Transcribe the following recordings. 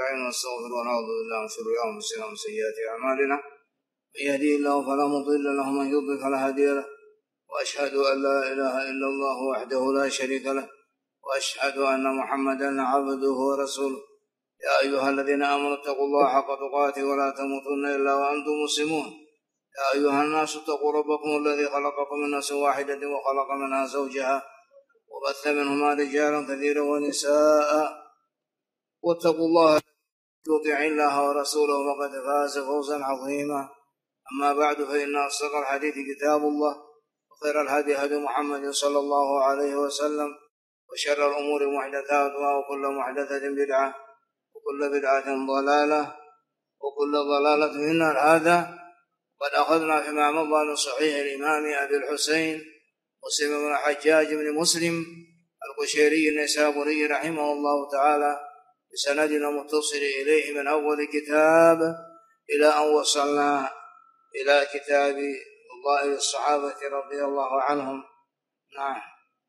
ونستعين ونستغفر ونعوذ بالله من شرور انفسنا ومن سيئات اعمالنا من يهده الله فلا مضل له ومن يضلل فلا هادي له واشهد ان لا اله الا الله وحده لا شريك له واشهد ان محمدا عبده ورسوله يا ايها الذين امنوا اتقوا الله حق تقاته ولا تموتن الا وانتم مسلمون يا ايها الناس اتقوا ربكم الذي خلقكم من نفس واحده وخلق منها زوجها وبث منهما رجالا كثيرا ونساء واتقوا الله يطيع الله ورسوله فقد فاز فوزا عظيما. أما بعد فإن أصدق الحديث كتاب الله وخير الهدي هدي محمد صلى الله عليه وسلم وشر الأمور محدثاتها وكل محدثة بدعة وكل بدعة ضلالة وكل ضلالة في النار. هذا قد أخذنا فيما مضى من صحيح الإمام أبي الحسين مسلم بن الحجاج بن مسلم القشيري النيسابوري رحمه الله تعالى بسندنا متصل إليه من أول كتاب إلى أن وصلنا إلى كتاب فضائل الصحابة رضي الله عنهم. نعم.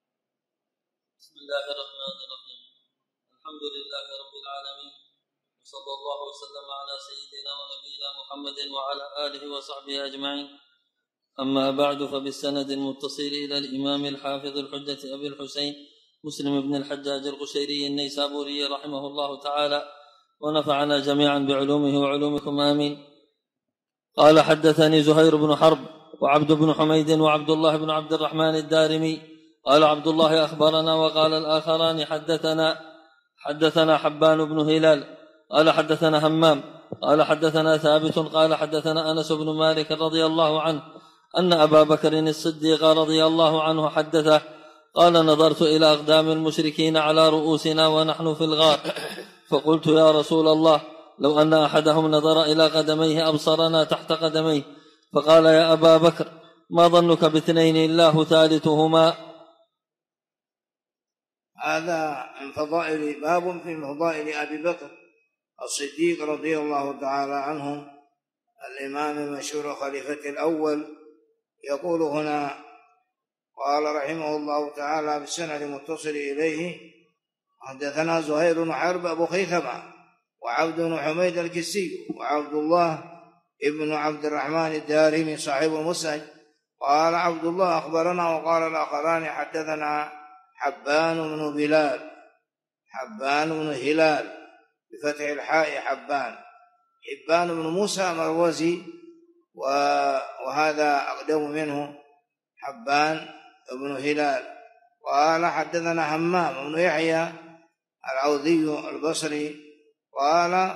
بسم الله الرحمن الرحيم. الحمد لله رب العالمين وصلى الله وسلم على سيدنا ونبينا محمد وعلى آله وصحبه أجمعين. أما بعد فبالسند المتصل إلى الإمام الحافظ الحجة أبي الحسين مسلم بن الحجاج القشيري النيسابوري رحمه الله تعالى ونفعنا جميعا بعلومه وعلومكم آمين. قال حدثني زهير بن حرب وعبد بن حميد وعبد الله بن عبد الرحمن الدارمي قال عبد الله أخبرنا وقال الآخران حدثنا حبان بن هلال قال حدثنا همام قال حدثنا ثابت قال حدثنا أنس بن مالك رضي الله عنه أن أبا بكر الصديق رضي الله عنه حدثه قال نظرت إلى أقدام المشركين على رؤوسنا ونحن في الغار فقلت يا رسول الله لو أن أحدهم نظر إلى قدميه أبصرنا تحت قدميه فقال يا أبا بكر ما ظنك باثنين الله ثالثهما. هذا من فضائل باب في فضائل أبي بكر الصديق رضي الله تعالى عنه الإمام المشهور خليفة الأول. يقول هنا قال رحمه الله تعالى بالسند المتصل إليه حدثنا زهير بن حرب أبو خيثمة وعبد بن حميد الكسي وعبد الله ابن عبد الرحمن الدارمي صاحب المسند. قال عبد الله أخبرنا وقال الآخران حدثنا حبان بن هلال بفتح الحاء حبان بن موسى مروزي وهذا أقدم منه حبان بن هلال. قال حدثنا همام بن يحيى العوذي البصري قال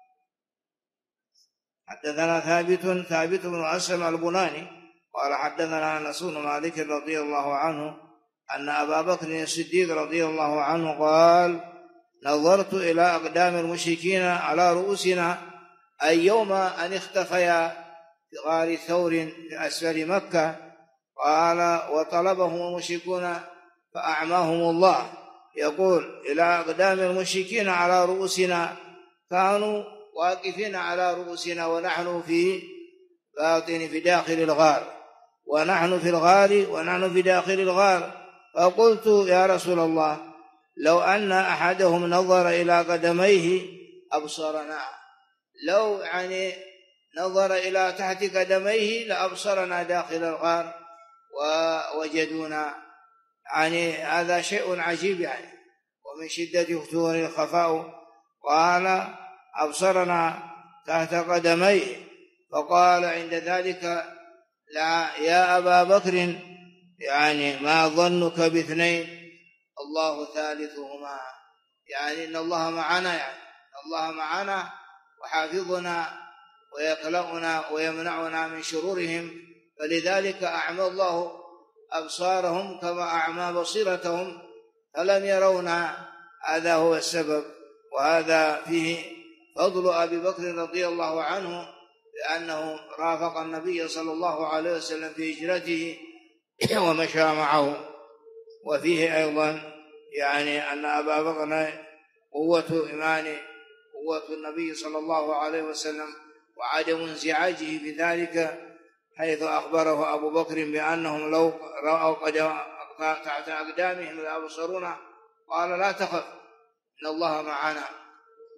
حدثنا ثابت بن أسلم البناني قال حدثنا أنس بن مالك رضي الله عنه أن أبا بكر الصديق رضي الله عنه قال نظرت إلى أقدام المشركين على رؤوسنا أي يوم أن اختفيا في غار ثور في أسفل مكة. قال وطلبهم المشركون فأعماهم الله. يقول إلى أقدام المشركين على رؤوسنا كانوا واقفين على رؤوسنا ونحن في باطن في داخل الغار ونحن في الغار ونحن في داخل الغار. فقلت يا رسول الله لو أن أحدهم نظر إلى قدميه أبصرنا، لو يعني نظر إلى تحت قدميه لأبصرنا داخل الغار ووجدونا. يعني هذا شيء عجيب يعني ومن شدة فتور الخفاء. قال أبصرنا تحت قدميه. فقال عند ذلك لا يا أبا بكر يعني ما ظنك باثنين الله ثالثهما، يعني إن الله معنا، يعني الله معنا وحافظنا ويكلأنا ويمنعنا من شرورهم. فلذلك أعمى الله أبصارهم كما أعمى بصيرتهم فلم يرونا. هذا هو السبب. وهذا فيه فضل أبي بكر رضي الله عنه لأنه رافق النبي صلى الله عليه وسلم في هجرته ومشى معه. وفيه أيضا يعني أن أبا بكر قوة إيمانه قوة النبي صلى الله عليه وسلم وعدم انزعاجه بذلك، حيث أخبره أبو بكر بأنهم لو رأوا قد تحت أقدامهم لأبصرونا. قال لا تخف إن الله معنا.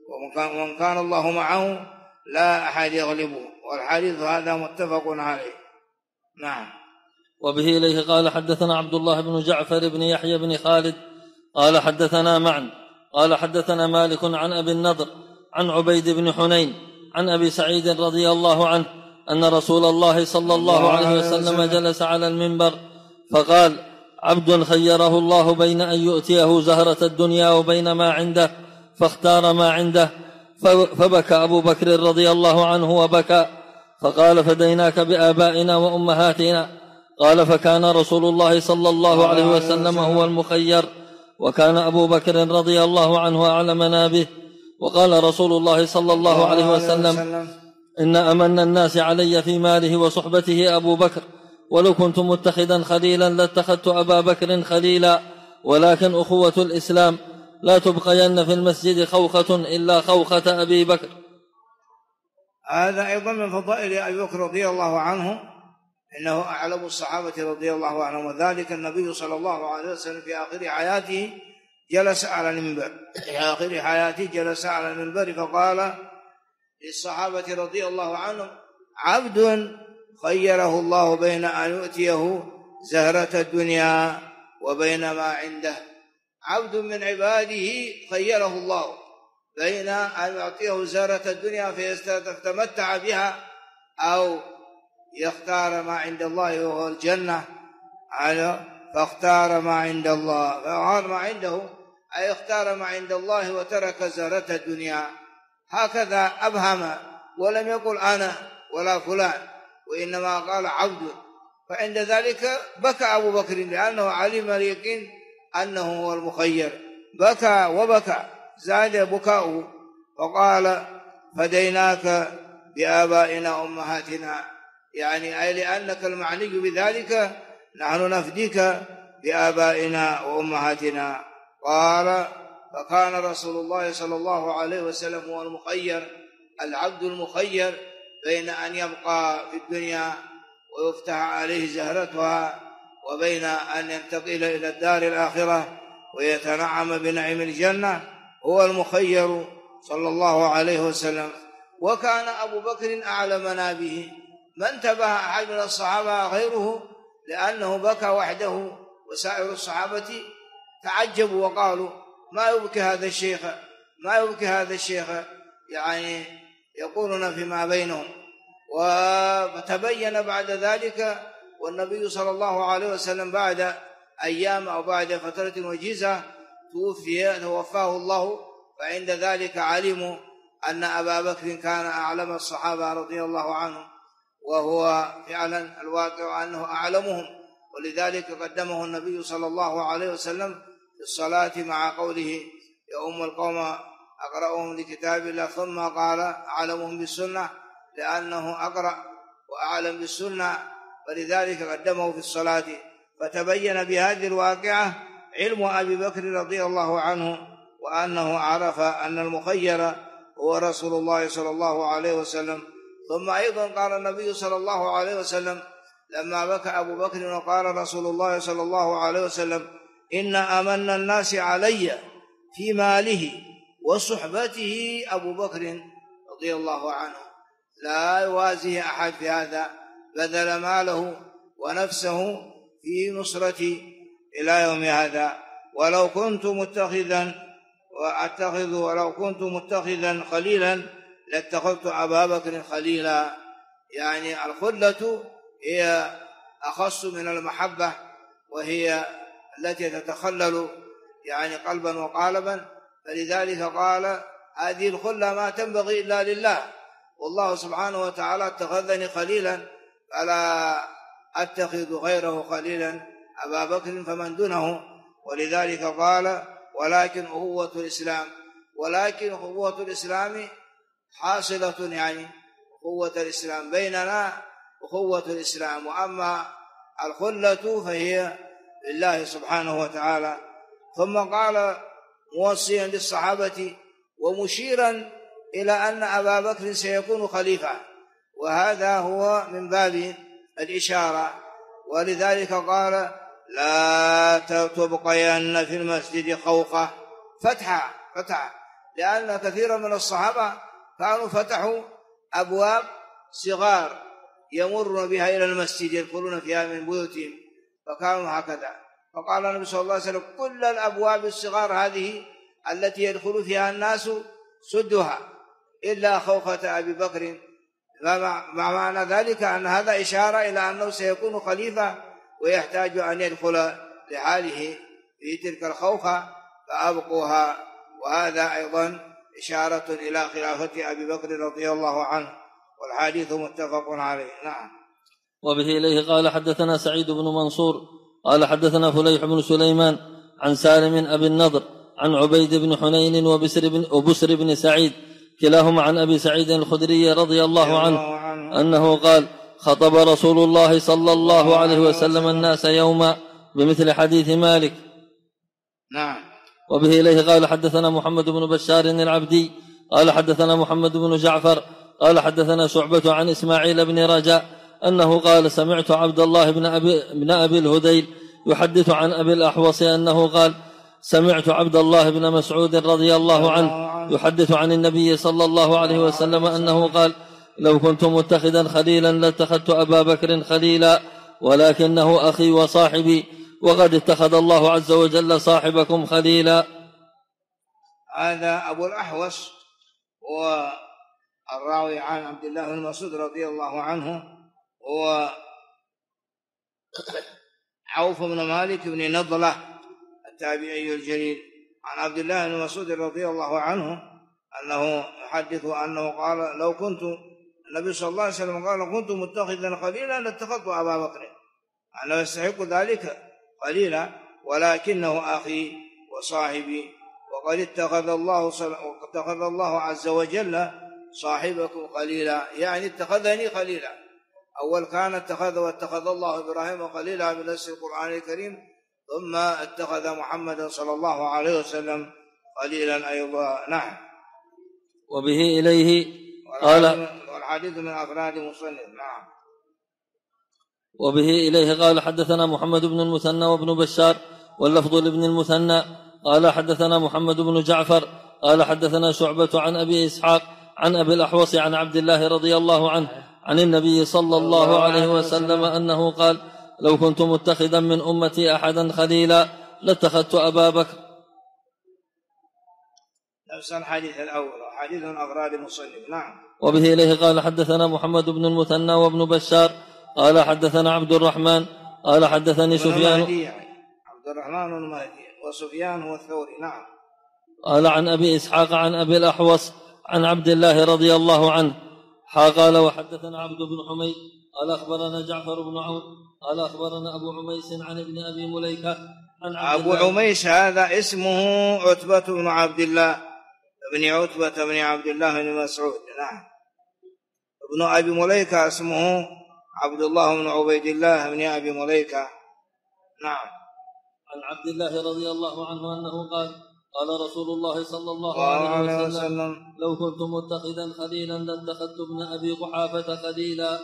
ومن كان الله معه لا أحد يغلبه. والحديث هذا متفق عليه. نعم. وبه إليه قال حدثنا عبد الله بن جعفر بن يحيى بن خالد قال حدثنا معا قال حدثنا مالك عن أبي النضر عن عبيد بن حنين عن أبي سعيد رضي الله عنه أن رسول الله صلى الله عليه وسلم جلس على المنبر فقال: عبد خيره الله بين أن يؤتيه زهرة الدنيا وبين ما عنده فاختار ما عنده، فبكى أبو بكر رضي الله عنه وبكى، فقال: فديناك بآبائنا وأمهاتنا. قال: فكان رسول الله صلى الله عليه وسلم هو المخير، وكان أبو بكر رضي الله عنه أعلمنا به. وقال رسول الله صلى الله عليه وسلم: إن أمن الناس علي في ماله وصحبته أبو بكر، ولو كنت متخذا خليلا لاتخذت أبا بكر خليلا، ولكن أخوة الإسلام لا تبقين في المسجد خوخة إلا خوخة أبي بكر. هذا أيضا من فضائل أبي بكر رضي الله عنه، إنه أعلم الصحابة رضي الله عنهم، وذلك النبي صلى الله عليه وسلم في آخر حياته جلس على المنبر، في آخر حياته جلس على المنبر فقال للصحابة رضي الله عنهم: عبد خيره الله بين أن يؤتيه زهرة الدنيا وبين ما عنده. عبد من عباده خيره الله بين أن يعطيه زهرة الدنيا فيتمتع بها أو يختار ما عند الله وهو الجنة، فاختار ما عند الله، فأختار ما عنده أي اختار ما عند الله وترك زهرة الدنيا. هكذا أبهم ولم يقل أنا ولا فلان، وإنما قال عبد. فعند ذلك بكى أبو بكر لأنه علم اليقين أنه هو المخير، بكى وبكى، زاد بكاؤه، فقال: فديناك بآبائنا وأمهاتنا، يعني أي لأنك المعني بذلك نحن نفديك بآبائنا وأمهاتنا. قال: فكان رسول الله صلى الله عليه وسلم هو المخير، العبد المخير بين أن يبقى في الدنيا ويفتح عليه زهرتها وبين أن ينتقل إلى الدار الآخرة ويتنعم بنعيم الجنة، هو المخير صلى الله عليه وسلم. وكان أبو بكر أعلمنا به، ما انتبه أحد من الصحابة غيره، لأنه بكى وحده، وسائر الصحابة تعجبوا وقالوا: ما يبكي هذا الشيخ، ما يبكي هذا الشيخ، يعني يقولون فيما بينهم. وتبين بعد ذلك، والنبي صلى الله عليه وسلم بعد أيام أو بعد فترة وجيزة توفاه الله، فعند ذلك علموا أن أبا بكر كان أعلم الصحابة رضي الله عنه، وهو فعلا الواقع أنه أعلمهم، ولذلك قدمه النبي صلى الله عليه وسلم في الصلاة مع قوله: يؤم القوم أقرأهم لكتاب الله، ثم قال: أعلمهم بالسنة، لأنه أقرأ وأعلم بالسنة، فلذلك قدمه في الصلاة. فتبين بهذه الواقعة علم أبي بكر رضي الله عنه، وأنه عرف أن المخير هو رسول الله صلى الله عليه وسلم. ثم أيضا قال النبي صلى الله عليه وسلم لما بكى أبو بكر وقال رسول الله صلى الله عليه وسلم: إن أمن الناس علي في ماله وصحبته أبو بكر رضي الله عنه، لا يوازيه أحد في هذا، بذل ماله ونفسه في نصرتي إلى يوم هذا. ولو كنت متخذا خليلا لاتخذت أبا بكر خليلا. يعني الخلة هي أخص من المحبة، وهي التي تتخلل يعني قلبا وقالبا، فلذلك قال: هذه الخلة ما تنبغي إلا لله، والله سبحانه وتعالى اتخذني خليلا، فلا أتخذ غيره خليلا أبا بكر فمن دونه. ولذلك قال: ولكن أخوة الإسلام، ولكن أخوة الإسلام حاصلة، يعني أخوة الإسلام بيننا أخوة الإسلام، وأما الخلة فهي لله سبحانه وتعالى. ثم قال موصيا للصحابة ومشيرا إلى أن أبا بكر سيكون خليفة، وهذا هو من باب الإشارة. ولذلك قال: لا تبقين في المسجد خوخة، فتحة لأن كثيرا من الصحابة كانوا فتحوا أبواب صغار يمرون بها إلى المسجد يدخلون فيها من بيوتهم، فكانوا هكذا. فقال النبي صلى الله عليه وسلم كل الأبواب الصغار هذه التي يدخل فيها الناس سدها إلا خوخة أبي بكر. مع معنى ذلك أن هذا إشارة إلى أنه سيكون خليفة ويحتاج أن يدخل لحاله في تلك الخوخة فأبقوها، وهذا أيضا إشارة إلى خلافة أبي بكر رضي الله عنه، والحديث متفق عليه. نعم. وبه إليه قال حدثنا سعيد بن منصور قال حدثنا فليح بن سليمان عن سالم أبي النضر عن عبيد بن حنين وبسر بن سعيد كلاهما عن أبي سعيد الخدري رضي الله عنه أنه قال خطب رسول الله صلى الله عليه وسلم الناس يوما بمثل حديث مالك. نعم. وبه إليه قال حدثنا محمد بن بشار العبدي قال حدثنا محمد بن جعفر قال حدثنا شعبة عن إسماعيل بن رجاء أنه قال سمعت عبد الله بن أبي الهذيل يحدث عن أبي الأحوص أنه قال سمعت عبد الله بن مسعود رضي الله عنه يحدث عن النبي صلى الله عليه وسلم أنه قال لو كنت متخذا خليلا لاتخذت أبا بكر خليلا ولكنه أخي وصاحبي وقد اتخذ الله عز وجل صاحبكم خليلا. هذا أبو الأحوص هو الراوي عن عبد الله بن مسعود رضي الله عنه، هو عوف بن مالك بن نضلة التابعي الجليل عن عبد الله بن مسعود رضي الله عنه أنه يحدث أنه قال لو كنت النبي صلى الله عليه وسلم قال لو كنت متخذا خليلا لاتخذت أبا بكر، أنه يستحق ذلك خليلا ولكنه أخي وصاحبي وقد اتخذ الله عز وجل صاحبكم خليلا، يعني اتخذني خليلا. أول كان واتخذ الله إبراهيم خليلا بنص القرآن الكريم، ثم اتخذ محمدا صلى الله عليه وسلم خليلا أيضا. نعم. وبه إليه قال والحديث من أفراد مصنف. نعم. وبه إليه قال حدثنا محمد بن المثنى وابن بشار واللفظ لابن المثنى قال حدثنا محمد بن جعفر قال حدثنا شعبة عن أبي إسحاق عن أبي الأحوص عن عبد الله رضي الله عنه عن النبي صلى الله عليه وسلم أنه قال لو كنت متخذا من أمتي أحدا خليلا لاتخذت أبا بكر. نفس الحديث الأول حديث من أفراد مصنف. نعم. وبه إليه قال حدثنا محمد بن المثنى وابن بشار قال حدثنا عبد الرحمن قال حدثني سفيان عبد الرحمن المهدي وسفيان هو الثوري. نعم. قال عن أبي إسحاق عن أبي الأحوص عن عبد الله رضي الله عنه قال وحدثنا عبد بن حميد قال أخبرنا جعفر بن عون قال أخبرنا أبو عميس عن ابن أبي مليكة عن أبو عميس هذا اسمه عتبة بن عبد الله ابن عتبة بن عبد الله بن مسعود. نعم. ابن أبي مليكة اسمه عبد الله بن عبيد الله بن أبي مليكة. نعم. عن عبد الله رضي الله عنه أنه قال رسول الله صلى الله عليه وسلم لو كنت متخذا خليلا لاتخذت ابن أبي قحافة خليلا.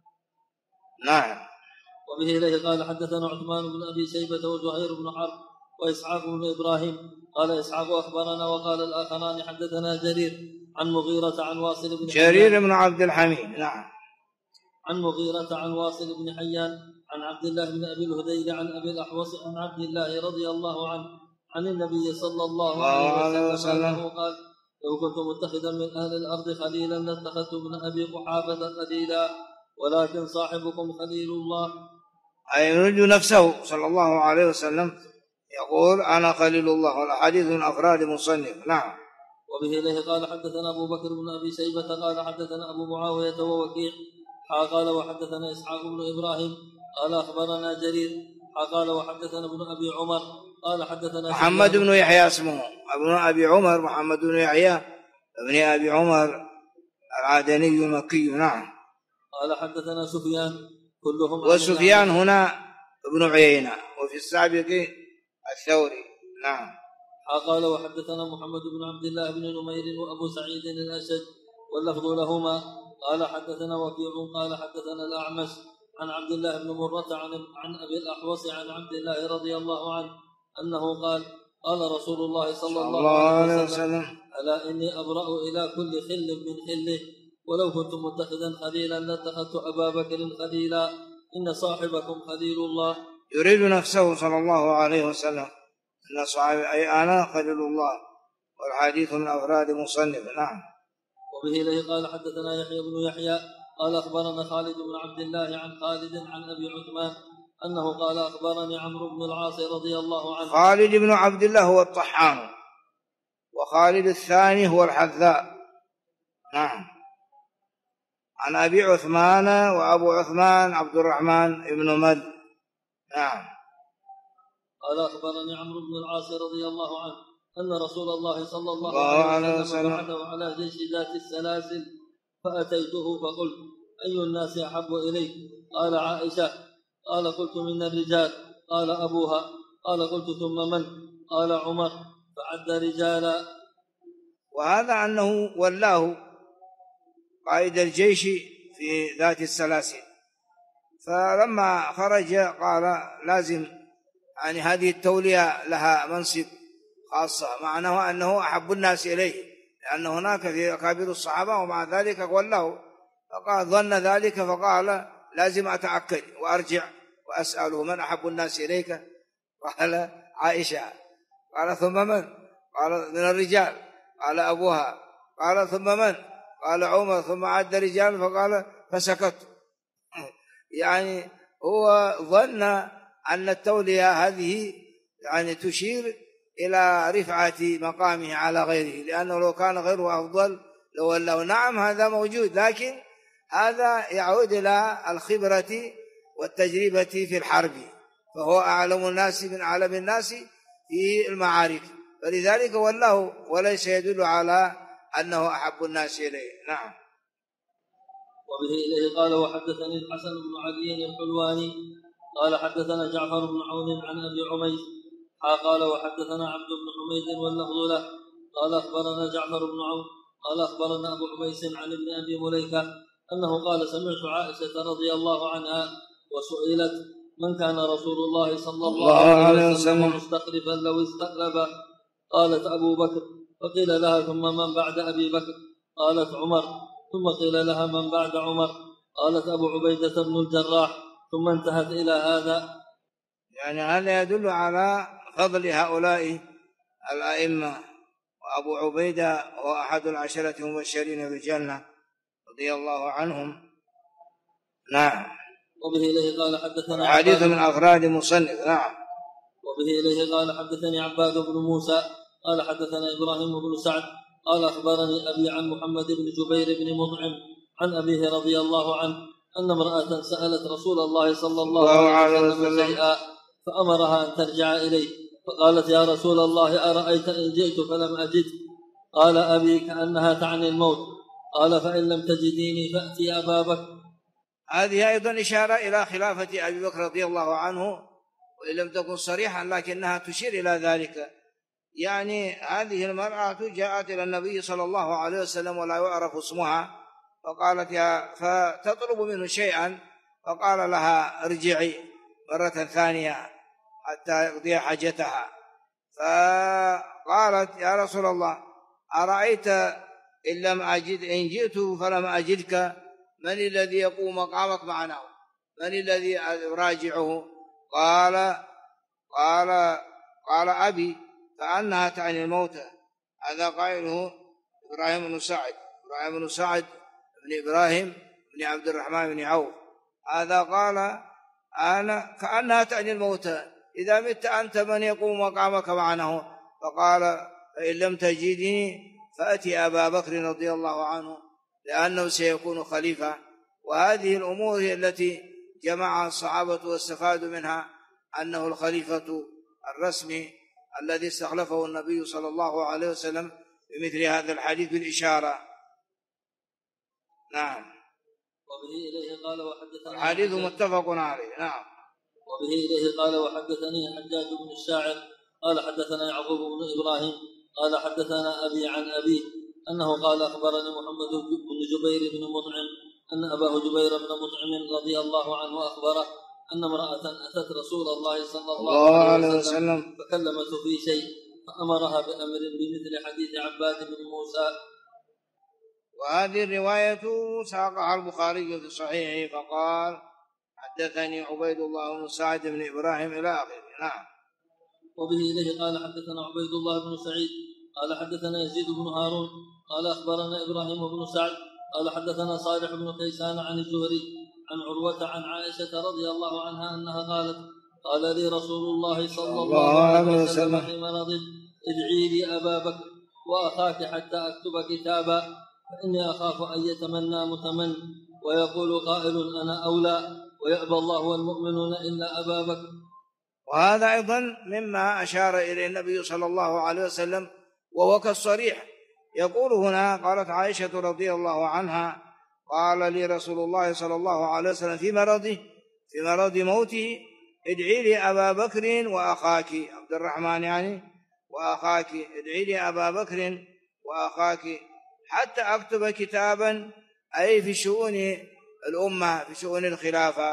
نعم. وبه إليه قال حدثنا عثمان بن أبي شيبة وزهير بن حرب وإسحاق بن إبراهيم قال إسحاق أخبرنا وقال الآخران حدثنا جرير عن مغيرة عن واصل بن جرير بن عبد الحميد. نعم. عن مغيرة عن واصل بن حيان عن عبد الله بن أبي الهذيل عن أبي الأحوص عن عبد الله رضي الله عنه عن النبي صلى الله عليه وسلم أنه قال لو كنت متخذا من أهل الأرض خليلا لاتخذت ابن أبي قحافة خليلا ولكن صاحبكم خليل الله، أي يريد نفسه صلى الله عليه وسلم يقول أنا خليل الله. والحديث من أفراد مصنف. نعم. وبه إليه قال حدثنا أبو بكر بن أبي شيبة قال حدثنا أبو معاوية ووكيع قال وحدثنا إسحاق بن إبراهيم قال أخبرنا جرير قال وحدثنا ابن أبي عمر قال حدثنا محمد بن يحيى اسمه ابن أبي عمر محمد بن يحيى ابن أبي عمر العدني المكي. نعم. قال حدثنا سفيان كلهم وسفيان هنا ابن عيينة وفي السابق الثوري. نعم. قال وحدثنا محمد بن عبد الله بن نمير وأبو سعيد الأشج واللفظ لهما قال حدثنا وكيع قال حدثنا الأعمش عن عبد الله بن مرة عن أبي الأحوص عن عبد الله رضي الله عنه أنه قال رسول الله صلى الله عليه وسلم ألا إني أبرأ إلى كل خل من خله، ولو كنت متخذا خليلا لاتخذت أبا بكر خليلا، إن صاحبكم خليل الله. يريد نفسه صلى الله عليه وسلم أن صاحبي أي أنا خليل الله، والحديث من أفراد مصنف. نعم. وبه إليه قال حدثنا يحيى بن يحيى قال أخبرنا خالد بن عبد الله عن خالد عن أبي عثمان أنه قال أخبرني عمرو بن العاص رضي الله عنه. خالد بن عبد الله هو الطحان، وخالد الثاني هو الحذاء. نعم. عن أبي عثمان، وأبو عثمان عبد الرحمن بن مد. نعم. قال أخبرني عمرو بن العاص رضي الله عنه أن رسول الله صلى الله عليه وسلم بعثه على جيش ذات السلاسل، فأتيته فقلت أي الناس أحب إليك؟ قال عائشة. قال قلت من الرجال. قال أبوها. قال قلت ثم من؟ قال عمر. فعد رجالا. وهذا أنه ولاه قائد الجيش في ذات السلاسل، فلما خرج قال لازم يعني هذه التولية لها منصب خاصة، معناه أنه أحب الناس إليه، لأن هناك في أكابر الصحابة ومع ذلك ولاه، فقال ظن ذلك فقال لازم أتأكد وأرجع وأسأله من أحب الناس إليك؟ قال عائشة. قال ثم من؟ قال من الرجال. قال أبوها. قال ثم من؟ قال عمر. ثم عد رجال فقال فسكت. يعني هو ظن أن التولية هذه يعني تشير إلى رفعة مقامه على غيره، لأنه لو كان غيره أفضل لو نعم هذا موجود، لكن هذا يعود إلى الخبرة والتجربة في الحرب، فهو أعلم الناس من أعلم الناس في المعارك، فلذلك والله وليس يدل على أنه أحب الناس إليه. نعم. وبه إليه قال وحدثني الحسن بن علي الحلواني قال حدثنا جعفر بن عون عن أبي عميس قال وحدثنا عبد بن حميد واللفظ له قال أخبرنا جعفر بن عون قال أخبرنا أبو عميس عن ابن أبي مليكة أنه قال سمعت عائشة رضي الله عنها وسئلت من كان رسول الله صلى الله عليه وسلم مستخلفا لو استخلف؟ قالت أبو بكر. فقيل لها ثم من بعد أبي بكر؟ قالت عمر. ثم قيل لها من بعد عمر؟ قالت أبو عبيدة بن الجراح. ثم انتهت إلى هذا. يعني هذا يدل على فضل هؤلاء الأئمة، وأبو عبيدة هو أحد العشرة المبشرين بالجنة رضي الله عنهم. نعم. وبه إليه قال حدثنا حديث من أفراد مصنف. نعم. وبه إليه قال حدثني عباد بن موسى قال حدثنا إبراهيم بن سعد قال أخبرني أبي عن محمد بن جبير بن مطعم عن أبيه رضي الله عنه أن امرأة سألت رسول الله صلى الله عليه وسلم شيئا فأمرها أن ترجع إليه، فقالت يا رسول الله أرأيت إن جئت فلم أجد؟ قال أبي كأنها تعني الموت. قال فإن لم تجديني فأتي أبا بكر. هذه أيضا إشارة إلى خلافة أبي بكر رضي الله عنه، وإن لم تكن صريحا لكنها تشير إلى ذلك. يعني هذه المرأة جاءت إلى النبي صلى الله عليه وسلم ولا يعرف اسمها، فقالت فتطلب منه شيئا، فقال لها ارجعي مرة ثانية حتى يقضي حاجتها، فقالت يا رسول الله أرأيت إن جئت فلم أجدك من الذي يقوم مقامك معنا؟ من الذي أراجعه؟ قال أبي كأنها تعني الموتى. هذا قائله إبراهيم بن سعد بن إبراهيم بن عبد الرحمن بن عوف. هذا قال أنا كأنها تعني الموتى، إذا مت أنت من يقوم مقامك معنا؟ فقال فإن لم تجدني فأتي أبا بكر رضي الله عنه لأنه سيكون خليفة. وهذه الأمور هي التي جمعها الصحابة واستفادوا منها، أنه الخليفة الرسمي الذي استخلفه النبي صلى الله عليه وسلم بمثل هذا الحديث بالإشارة. نعم. وبه إليه قال وحدثني الحديث متفق عليه. نعم. وبه إليه قال وحدثني حجاج بن الشاعر قال حدثنا يعقوب بن إبراهيم قال حدثنا أبي عن أبيه أنه قال أخبرني محمد بن جبير بن مطعم أن أباه جبير بن مطعم رضي الله عنه أخبره أن امرأة أتت رسول الله صلى الله عليه وسلم فكلمته في شيء، فأمرها بأمر بمثل حديث عباد بن موسى. وهذه الرواية ساقها البخاري في صحيحه فقال حدثني عبيد الله بن سعد بن إبراهيم إلى آخره. نعم. وبه إليه قال حدثنا عبيد الله بن سعيد قال حدثنا يزيد بن هارون قال أخبرنا إبراهيم بن سعد قال حدثنا صالح بن كيسان عن الزهري عن عروة عن عائشة رضي الله عنها أنها قالت قال لي رسول الله صلى الله عليه وسلم في مرضه ادعي لي أبا بكر وأخاك حتى أكتب كتابا فإني أخاف أن يتمنى متمن ويقول قائل أنا أولى ويأبى الله والمؤمنون إلا أبا بكر. وهذا أيضا مما أشار إليه النبي صلى الله عليه وسلم وهو كالصريح. يقول هنا قالت عائشة رضي الله عنها قال لي رسول الله صلى الله عليه وسلم في مرض موته ادعي لي أبا بكر وأخاك عبد الرحمن يعني وأخاك ادعي لي أبا بكر وأخاك حتى أكتب كتابا أي في شؤون الأمة في شؤون الخلافة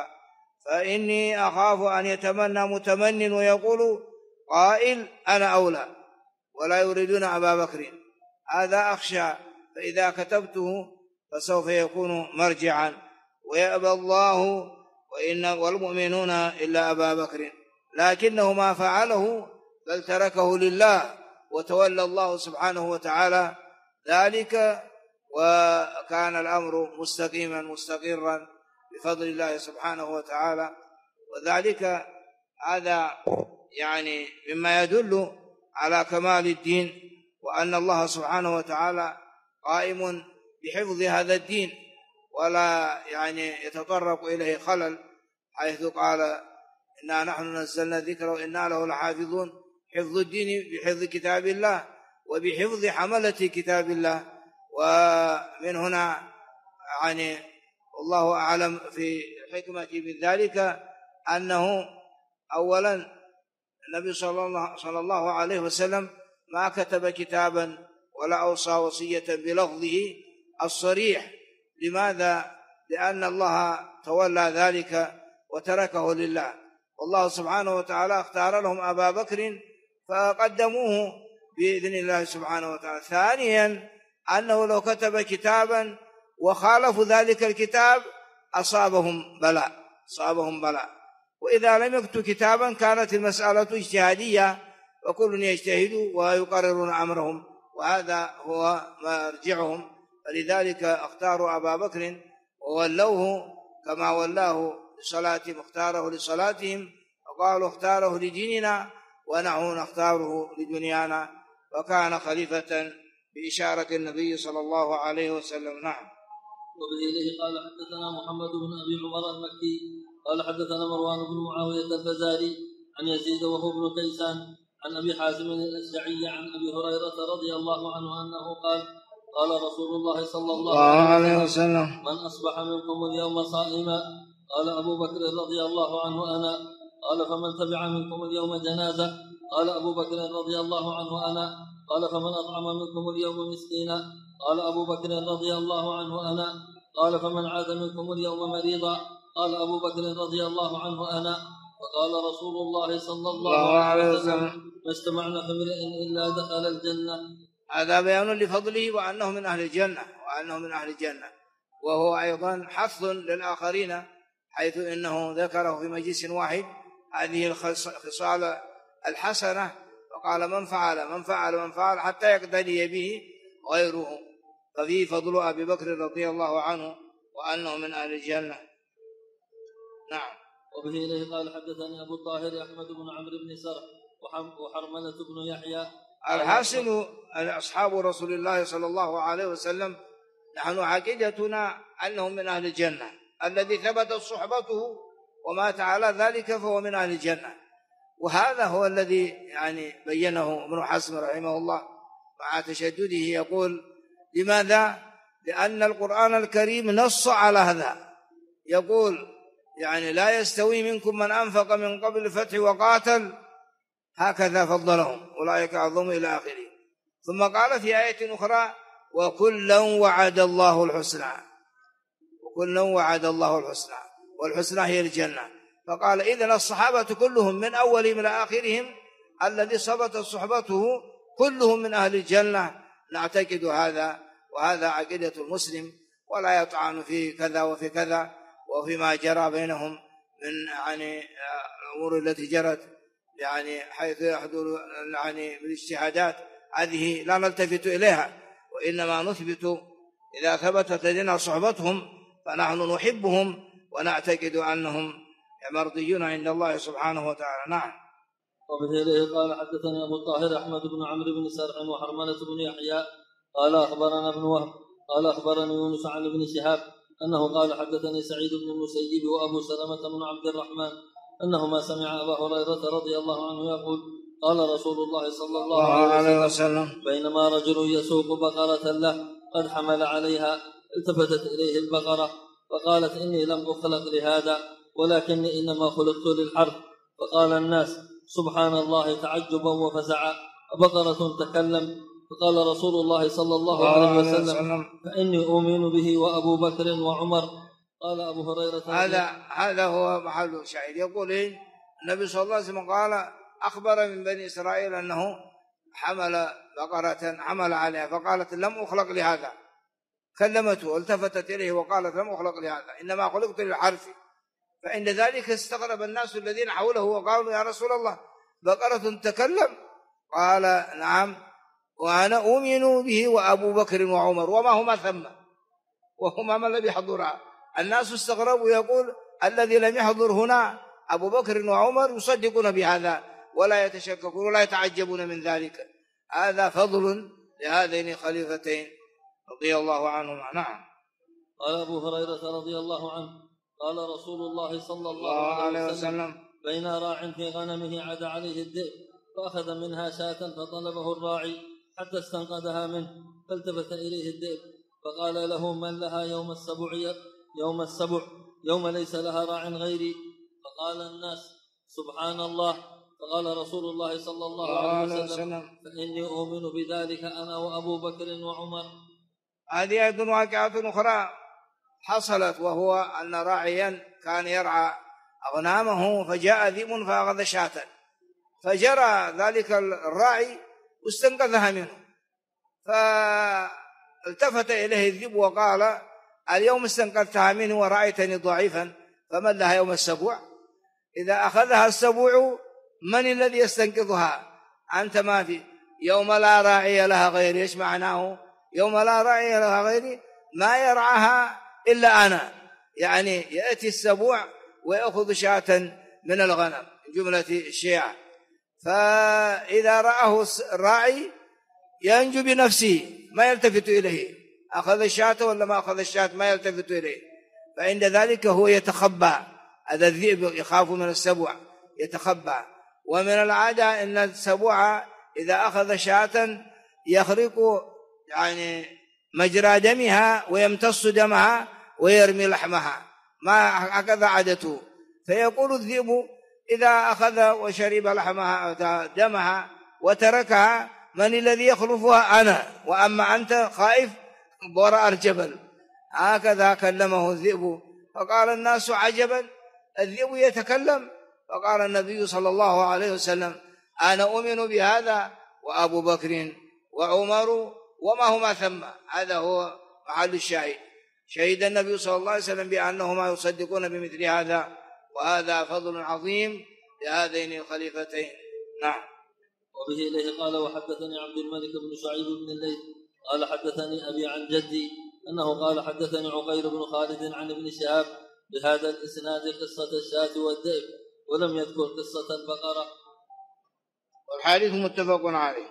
فإني أخاف أن يتمنى متمن ويقول قائل أنا أولى ولا يريدون أبا بكر هذا أخشى فإذا كتبته فسوف يكون مرجعا ويأبى الله والمؤمنون إلا أبا بكر لكنه ما فعله بل تركه لله وتولى الله سبحانه وتعالى ذلك وكان الأمر مستقيما مستقرا بفضل الله سبحانه وتعالى. وذلك هذا يعني مما يدل على كمال الدين وأن الله سبحانه وتعالى قائم بحفظ هذا الدين ولا يعني يتطرق إليه خلل حيث قال إنا نحن نزلنا الذكر وإنا له لحافظون. حفظ الدين بحفظ كتاب الله وبحفظ حملة كتاب الله. ومن هنا يعني الله أعلم في الحكمة من ذلك أنه أولا النبي صلى الله عليه وسلم ما كتب كتابا ولا أوصى وصية بلفظه الصريح. لماذا؟ لأن الله تولى ذلك وتركه لله والله سبحانه وتعالى اختار لهم أبا بكر فقدموه بإذن الله سبحانه وتعالى. ثانيا أنه لو كتب كتابا وخالفوا ذلك الكتاب أصابهم بلاء وإذا لم يكتب كتابا كانت المسألة اجتهادية وكل يجتهد ويقررون أمرهم وهذا هو مرجعهم. فلذلك اختاروا أبا بكر وولوه كما ولاه لصلاتهم اختاره لصلاتهم وقالوا اختاره لديننا ونحن نختاره لدنيانا وكان خليفة بإشارة النبي صلى الله عليه وسلم. نعم. وبه إليه قال حدثنا محمد بن أبي عمر المكي قال حدثنا مروان بن معاوية الفزاري عن يزيد وهو ابن كيسان عن أبي حازم الأشجعي عن أبي هريرة رضي الله عنه أنه قال رسول الله صلى الله عليه وسلم من أصبح منكم اليوم صائما قال أبو بكر رضي الله عنه أنا قال فمن تبع منكم اليوم جنازة قال أبو بكر رضي الله عنه أنا قال فمن أطعم منكم اليوم مسكينا قال أبو بكر رضي الله عنه أنا قال فمن عاد منكم اليوم مريضا قال أبو بكر رضي الله عنه أنا وقال رسول الله صلى الله عليه وسلم ما استمعنا في امرئ إلا دخل الجنة. هذا بيان لفضله وأنه من أهل الجنة وهو أيضا حث للآخرين حيث إنه ذكره في مجلس واحد هذه الخصال الحسنة وقال من فعل حتى يقتدي به غيره ففيه فضل أبي بكر رضي الله عنه وأنه من أهل الجنة. نعم. وبه إليه قال حدثني أبو الطاهر أحمد بن عمرو بن سرح وحرملة بن يحيى. الحاصل أصحاب رسول الله صلى الله عليه وسلم نحن عقيدتنا أنهم من أهل الجنة الذي ثبتت صحبته ومات على ذلك فهو من أهل الجنة. وهذا هو الذي يعني بينه ابن حزم رحمه الله مع تشدده يقول لماذا؟ لأن القرآن الكريم نص على هذا يقول يعني لا يستوي منكم من أنفق من قبل الفتح وقاتل هكذا فضلهم أولئك أعظم إلى آخره. ثم قال في آية أخرى وكلا وعد الله الحسنى والحسنى هي الجنة. فقال إذن الصحابة كلهم من أولهم إلى آخرهم الذي ثبتت صحبته كلهم من أهل الجنة، نعتقد هذا، وهذا عقيدة المسلم، ولا يطعن في كذا وفي كذا وفيما جرى بينهم من يعني الأمور التي جرت يعني حيث يحدث يعني من الاجتهادات، هذه لا نلتفت إليها، وإنما نثبت إذا ثبتت لنا صحبتهم فنحن نحبهم ونعتقد أنهم مرضيون عند الله سبحانه وتعالى. نعم. وبه إليه قال حدثني أبو الطاهر أحمد بن عمرو بن سرح وحرملة بن يحيى قال أخبرنا ابن وهب قال أخبرني يونس عن ابن شهاب أنه قال حدثني سعيد بن المسيب وأبو سلمة بن عبد الرحمن أنهما سمع أبا هريرة رضي الله عنه يقول قال رسول الله صلى الله عليه وسلم بينما رجل يسوق بقرة له قد حمل عليها التفتت إليه البقرة فقالت إني لم أخلق لهذا ولكني إنما خلقت للحرث، فقال الناس سبحان الله تعجبا وفزعا بقرة تكلم، فقال رسول الله صلى الله عليه وسلم فإني أؤمن به وأبو بكر وعمر. قال أبو هريرة هذا هو محل الشاهد. يقول النبي صلى الله عليه وسلم قال أخبر من بني إسرائيل أنه حمل بقرة حمل عليها فقالت لم أخلق لهذا، كلمته والتفتت إليه وقالت لم أخلق لهذا إنما خلقت للحرث، فإن ذلك استغرب الناس الذين حوله وقالوا يا رسول الله بقرة تكلم؟ قال نعم وأنا أؤمن به وأبو بكر وعمر وما هما ثم وهما من لم يحضرها. الناس استغربوا، يقول الذي لم يحضر هنا أبو بكر وعمر يصدقون بهذا ولا يتشككون ولا يتعجبون من ذلك. هذا فضل لهذين خليفتين رضي الله عنهما. نعم. قال أبو هريرة رضي الله عنه قال رسول الله صلى الله عليه وسلم بين راع في غنمه عاد عليه الذئب فأخذ منها شاة فطلبه الراعي حتى استنقذها منه، فالتفت إليه الذئب فقال له من لها يوم السبع يوم ليس لها راع غيري؟ فقال الناس سبحان الله. فقال رسول الله صلى الله عليه وسلم فإني أؤمن بذلك أنا وأبو بكر وعمر. هذه أيضا واقعة أخرى حصلت، وهو أن راعيا كان يرعى أغنامه فجاء ذئب فأخذ شاة، فجرى ذلك الراعي واستنقذها منه، فالتفت إليه الذئب وقال اليوم استنقذتها منه ورأيتني ضعيفا فمن لها يوم السبوع؟ إذا أخذها السبوع من الذي يستنقذها؟ أنت ما في يوم لا راعي لها غيري. إيش معناه يوم لا راعي لها غيري؟ ما يرعاها إلا أنا، يعني يأتي السبوع ويأخذ شاة من الغنم جملة الشيعة، فإذا رآه الراعي ينجو بنفسه ما يلتفت إليه، أخذ الشاة ولا ما أخذ الشاة ما يلتفت إليه، فعند ذلك هو يتخبى. هذا الذئب يخاف من السبوع يتخبى. ومن العادة أن السبوع إذا أخذ شاة يخرق يعني مجرى دمها ويمتص دمها ويرمي لحمها، ما هكذا عادته. فيقول الذئب إذا أخذ وشرب لحمها دمها وتركها من الذي يخلفها؟ أنا، وأما أنت خائف وراء الجبل. هكذا كلمه الذئب، فقال الناس عجبا الذئب يتكلم؟ فقال النبي صلى الله عليه وسلم أنا أؤمن بهذا وأبو بكر وعمر وما هما ثم. هذا هو محل الشاهد. شهد النبي صلى الله عليه وسلم بأنهما يصدقون بمثل هذا، وهذا فضل عظيم لهذين الخليفتين. نعم. وبه إليه قال وحدثني عبد الملك بن سعيد بن الليث قال حدثني أبي عن جدي أنه قال حدثني عقيل بن خالد عن ابن شهاب بهذا الإسناد قصة الشاة والذئب ولم يذكر قصة البقرة. والحديث متفق عليه.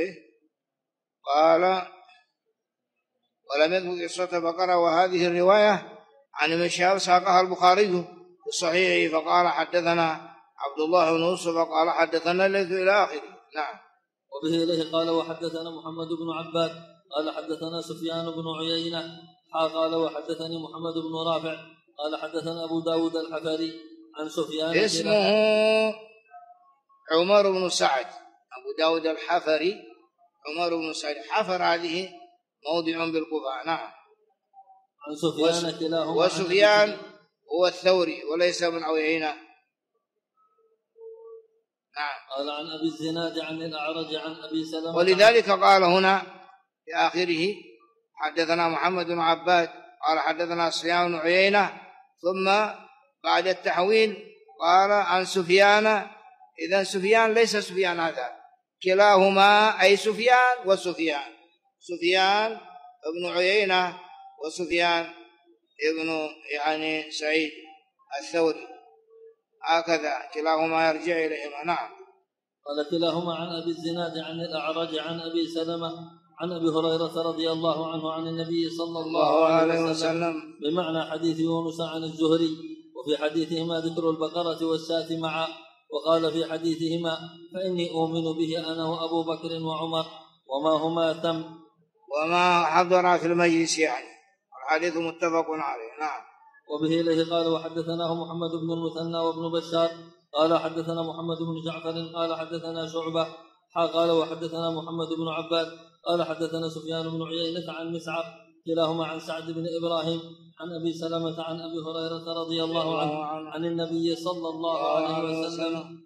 قال ولم يذكر قصة البقرة، وهذه الرواية عن ابن شهاب ساقها البخاري في صحيحه فقال حدثنا عبد الله بن يوسف قال حدثنا الليث إلى آخره. نعم. وبه إليه قال وحدثنا محمد بن عباد قال حدثنا سفيان بن عيينة قال وحدثني محمد بن رافع قال حدثنا أبو داود الحفري عن سفيان اسمه عمر بن سعد، أبو داود الحفري عمر بن سعد. حفر هذه موضع بالكوفة. نعم. عن سفيان كلاهما. وسفيان هو الثوري وليس من عيينة. نعم. قال عن أبي الزناد عن الأعرج عن أبي سلمة. ولذلك قال هنا في آخره حدثنا محمد بن عباد قال حدثنا سفيان بن عيينة، ثم بعد التحويل قال عن سفيان. إذن سفيان ليس سفيان هذا، كلاهما أي سفيان وسفيان، سفيان ابن عيينة وسفيان ابن يعني سعيد الثوري، هكذا كلاهما يرجع إليهما. نعم. قال كلاهما عن أبي الزناد عن الأعرج عن أبي سلمة عن أبي هريرة رضي الله عنه عن النبي صلى الله عليه وسلم بمعنى حديث يونس عن الزهري، وفي حديثهما ذكر البقرة والشاة معا. وقال في حديثهما فإني أؤمن به أنا وأبو بكر وعمر وما هما ثم وما حضر في المجلس، يعني الحديث متفق عليه. نعم. وبه إليه قال وحدثناه محمد بن المثنى وابن بشار قال حدثنا محمد بن جعفر قال حدثنا شعبة قال وحدثنا محمد بن عباد قال حدثنا سفيان بن عيينة عن مسعر كلاهما عن سعد بن إبراهيم عن أبي سلمة عن أبي هريرة رضي الله عنه عن النبي صلى الله عليه وسلم،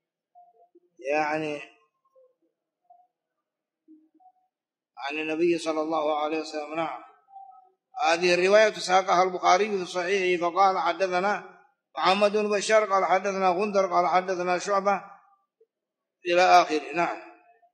يعني عن النبي صلى الله عليه وسلم. نعم. هذه الرواية ساقها البخاري في صحيحه فقال حدثنا محمد بن بشار قال حدثنا غندر قال حدثنا شعبة إلى آخره. نعم.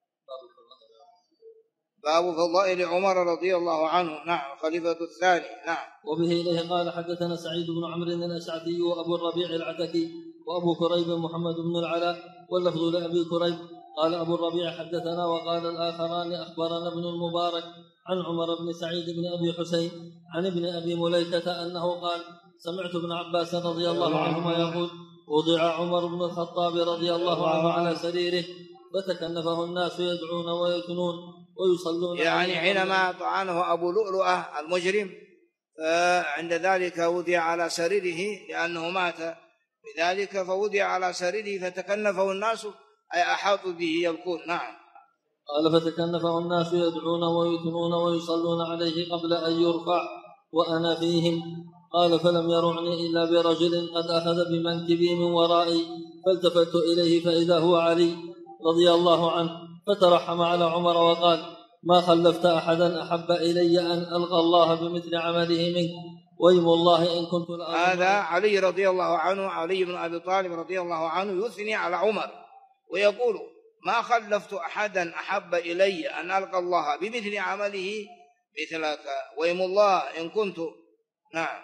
باب فضائل عمر رضي الله عنه. نعم. خليفة الثاني. نعم. وبه إليه قال حدثنا سعيد بن عمرو الأشعثي وأبو الربيع العتكي وأبو كريب محمد بن العلاء واللفظ لأبي كريب قال أبو الربيع حدثنا وقال الآخران أخبرنا ابن المبارك عن عمر بن سعيد بن أبي حسين عن ابن أبي مليكة أنه قال سمعت ابن عباس رضي الله عنهما يقول وضع عمر بن الخطاب رضي الله عنه على سريره فتكنفه الناس يدعون ويكنون ويصلون، يعني حينما طعنه أبو لؤلؤة المجرم عند ذلك وضع على سريره لأنه مات بذلك، فوضع على سريره فتكنفه الناس أي أحاطوا به يبكون. نعم. قال فتكنفه الناس يدعون ويكنون ويصلون عليه قبل أن يرفع وأنا فيهم. قال فلم يرعني إلا برجل قد أخذ بمنكبي من ورائي فالتفت إليه فإذا هو علي رضي الله عنه فترحم على عمر وقال ما خلفت أحدا أحب إلي أن ألقى الله بمثل عمله منه ويم الله إن كنت لأظن. هذا علي رضي الله عنه، علي بن أبي طالب رضي الله عنه يثني على عمر ويقول ما خلفت أحدا أحب إلي أن ألقى الله بمثل عمله مثلك ويم الله إن كنت. نعم.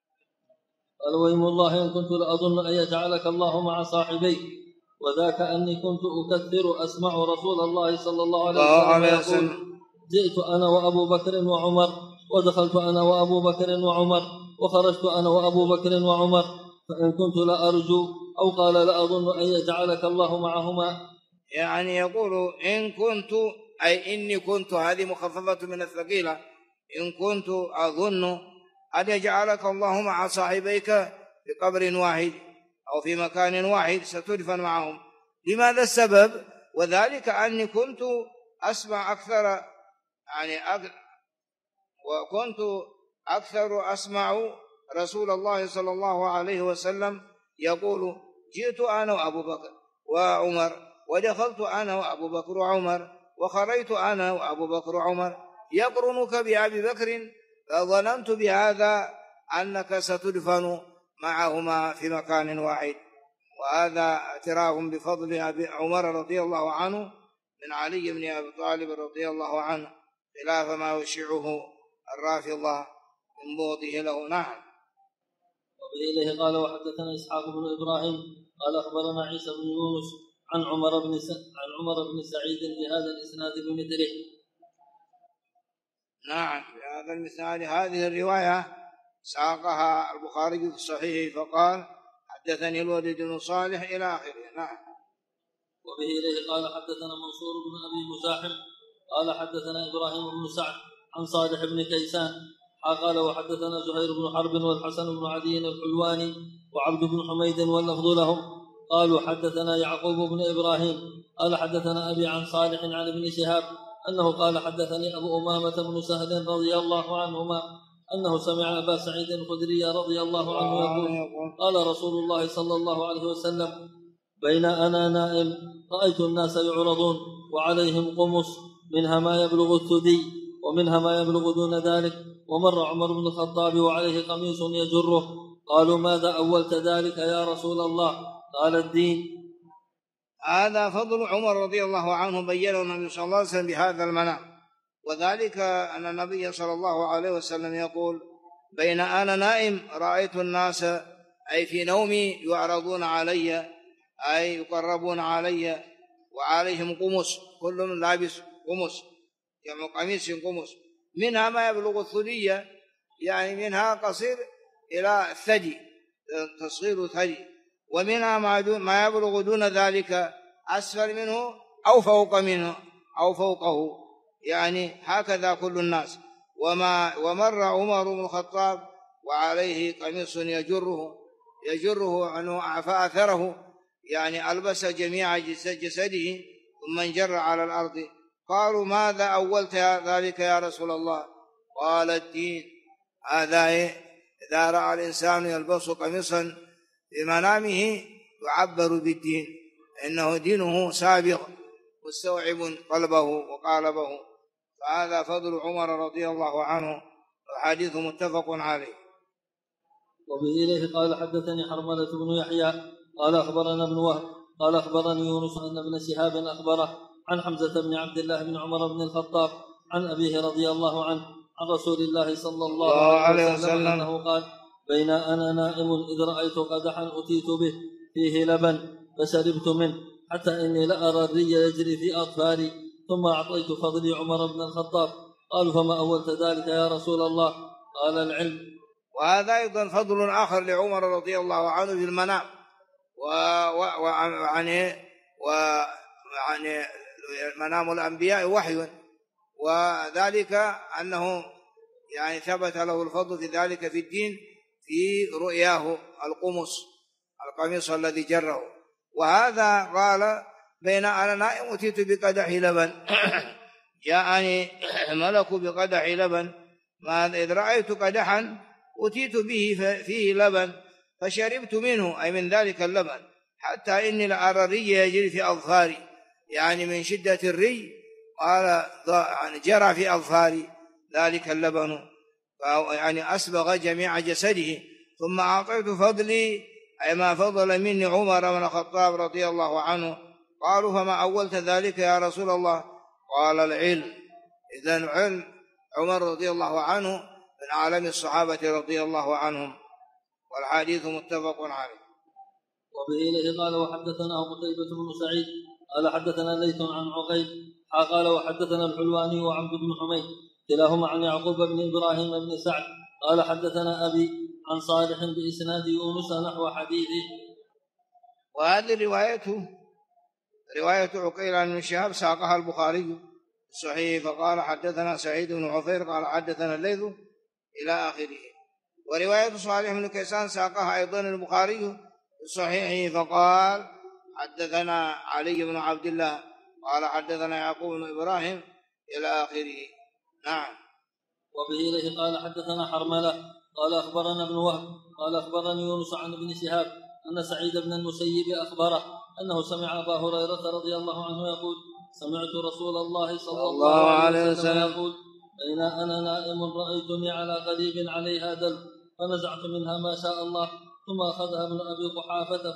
قال ويم الله إن كنت لأظن أن يجعلك الله مع صاحبي وذاك أني كنت أكثر أسمع رسول الله صلى الله عليه وسلم يقول جئت أنا وأبو بكر وعمر ودخلت أنا وأبو بكر وعمر وخرجت أنا وأبو بكر وعمر فإن كنت لأرجو أو قال لأظن أن يجعلك الله معهما. يعني يقول إن كنت أي إني كنت، هذه مخففة من الثقيلة، إن كنت أظن أن يجعلك الله مع صاحبيك في قبر واحد أو في مكان واحد ستدفن معهم. لماذا السبب؟ وذلك أني كنت أسمع أكثر، يعني وكنت أكثر أسمع رسول الله صلى الله عليه وسلم يقول جئت أنا وأبو بكر وعمر ودخلت أنا وأبو بكر وعمر وخرجت أنا وأبو بكر وعمر يقرنك بأبي بكر فظننت بهذا أنك ستدفن معهما في مكان واحد. وهذا اعتراف بفضل أبي عمر رضي الله عنه من علي بن أبي طالب رضي الله عنه خلاف ما يشيعه الرافضة من بغضه له. نعم. وبإليه قال وحدثنا إسحاق بن إبراهيم قال أخبرنا عيسى بن يونس عن عمر بن سعيد في هذا الإسناد بمثله. نعم. في هذا المثال هذه الرواية ساقها البخاري في الصحيح فقال حدثني الوليد بن صالح إلى آخره. نعم. وبه إليه قال حدثنا منصور بن أبي مزاحم قال حدثنا إبراهيم بن سعد عن صالح بن كيسان قال وحدثنا زهير بن حرب والحسن بن عدي الحلواني وعبد بن حميد واللفظ لهم قالوا حدثنا يعقوب بن إبراهيم قال حدثنا أبي عن صالح عن ابن شهاب أنه قال حدثني أبو أمامة بن سهل رضي الله عنهما أنه سمع أبا سعيد الخدري رضي الله عنه يقول قال رسول الله صلى الله عليه وسلم بين أنا نائم رأيت الناس يعرضون وعليهم قمص منها ما يبلغ الثدي ومنها ما يبلغ دون ذلك، ومر عمر بن الخطاب وعليه قميص يجره. قالوا ماذا أولت ذلك يا رسول الله؟ قال الدين. هذا فضل عمر رضي الله عنه بينه النبي صلى الله عليه وسلم بهذا المنام، وذلك أن النبي صلى الله عليه وسلم يقول بين أنا نائم رأيت الناس أي في نومي يعرضون علي أي يقربون علي وعليهم قمص، كل لابس قمص يعني قميص قمص، منها ما يبلغ الثدي يعني منها قصير إلى الثدي تصغير ثدي، ومنها ما يبلغ دون ذلك أسفل منه أو فوق منه أو فوقه، يعني هكذا كل الناس. ومر عمر بن الخطاب وعليه قميص يجره عنه فأثره يعني ألبس جميع جسده ثم انجر على الأرض. قالوا ماذا أولت ذلك يا رسول الله؟ قال الدين. هذا إذا رأى الإنسان يلبس قميصا في منامه يعبر بالدين، إنه دينه سابق مستوعب قلبه وقالبه. فهذا فضل عمر رضي الله عنه، الحديث متفق عليه. وبه إليه قال حدثني حرملة بن يحيى قال أخبرنا ابن وهب قال أخبرني يونس أن ابن شهاب أخبره عن حمزة بن عبد الله بن عمر بن الخطاب عن أبيه رضي الله عنه عن رسول الله صلى الله عليه وسلم أنه قال بين أنا نائم إذ رأيت قدحا أتيت به فيه لبن فشربت منه حتى إني لأرى الري يجري في أطفالي، ثم أعطيت فضلي عمر بن الخطاب. قالوا فما أولت ذلك يا رسول الله؟ قال العلم. وهذا أيضا فضل آخر لعمر رضي الله عنه في المنام، وعني منام الأنبياء وحي، وذلك أنه يعني ثبت له الفضل في ذلك في الدين في رؤياه القميص الذي جره. وهذا قال بين أنا نائم أتيت بقدح لبن جاءني ملك بقدح لبن، إذ رأيت قدحا أتيت به فيه لبن فشربت منه أي من ذلك اللبن حتى إني لأرى الري يجري في أظفاري، يعني من شدة الري قال يعني جرى في أظفاري ذلك اللبن، يعني أسبغ جميع جسده. ثم أعطيت فضلي أي ما فضل مني عمر بن الخطاب رضي الله عنه. قالوا فما أولت ذلك يا رسول الله؟ قال العلم. إذن علم عمر رضي الله عنه من عالم الصحابة رضي الله عنهم، والحديث متفق عليه. وبه إليه قال وحدثنا قتيبة بن سعيد قال حدثنا ليث عن عقيل قال وحدثنا الحلواني وعبد بن حميد كلاهما عن يعقوب بن إبراهيم بن سعد قال حدثنا أبي عن صالح بإسناد يونس نحو حديثه. وهذه رواية عقيل عن شهاب ساقها البخاري صحيح، فقال حدثنا سعيد بن عفير قال حدثنا الليث إلى آخره. ورواية صالح بن كيسان ساقها أيضا البخاري صحيح، فقال حدثنا علي بن عبد الله قال حدثنا يعقوب بن إبراهيم إلى آخره. نعم. وبه إليه قال حدثنا حرملة قال أخبرنا ابن وهب قال أخبرني يونس عن ابن شهاب أن سعيد بن المسيب أخبره أنه سمع أبا هريرة رضي الله عنه يقول سمعت رسول الله صلى الله عليه وسلم يقول بين أنا نائم رأيتني على قليب عليها دلو فنزعت منها ما شاء الله، ثم أخذها ابن أبي قحافة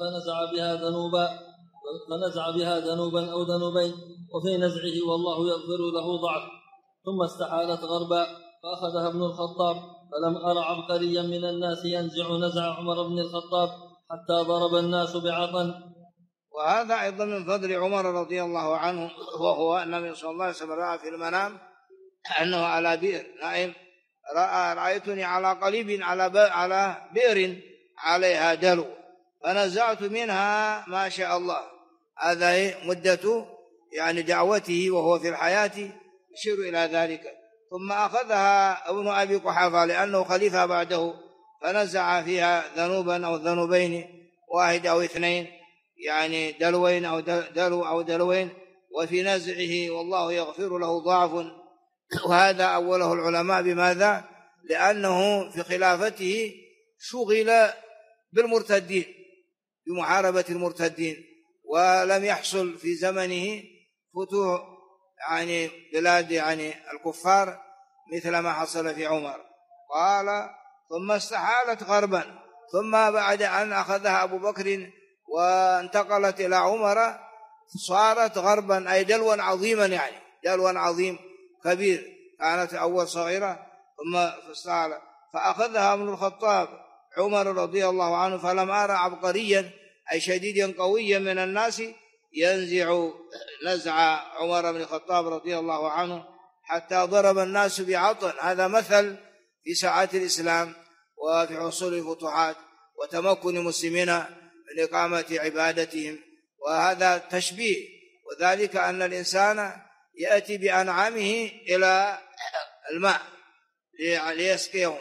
فنزع بها ذنوبا أو ذنوبين، وفي نزعه والله يغفر له ضعف، ثم استحالت غربا فأخذها ابن الخطاب، فلم أر عبقريا من الناس ينزع نزع عمر بن الخطاب حتى ضرب الناس بعطن. وهذا أيضا من فضل عمر رضي الله عنه، وهو النبي صلى الله عليه وسلم رأى في المنام أنه على بئر نائم، رأيتني على قليب على بئر عليها دلو فنزعت منها ما شاء الله. هذا مدة يعني دعوته وهو في الحياة يشير إلى ذلك. ثم أخذها ابن أبي قحافة لأنه خليفة بعده فنزع فيها ذنوبا أو ذنوبين، واحد أو اثنين، يعني دلوين أو دلو أو دلوين، وفي نزعه والله يغفر له ضعف. وهذا أوله العلماء بماذا؟ لأنه في خلافته شغل بالمرتدين بمحاربة المرتدين، ولم يحصل في زمنه فتوح يعني بلاد يعني الكفار مثل ما حصل في عمر. قال ثم استحالت غربا، ثم بعد أن أخذها أبو بكر وانتقلت إلى عمر صارت غربا أي دلوا عظيما، يعني دلوا عظيم كبير، كانت أول صغيرة ثم فاستحالت، فأخذها ابن الخطاب عمر رضي الله عنه، فلم أرى عبقريا أي شديدا قويا من الناس ينزع نزع عمر بن الخطاب رضي الله عنه حتى ضرب الناس بعطن. هذا مثل في ساعات الإسلام وفي حصول الفتوحات وتمكن المسلمين من إقامة عبادتهم، وهذا تشبيه، وذلك أن الإنسان يأتي بأنعامه إلى الماء ليسقيهم،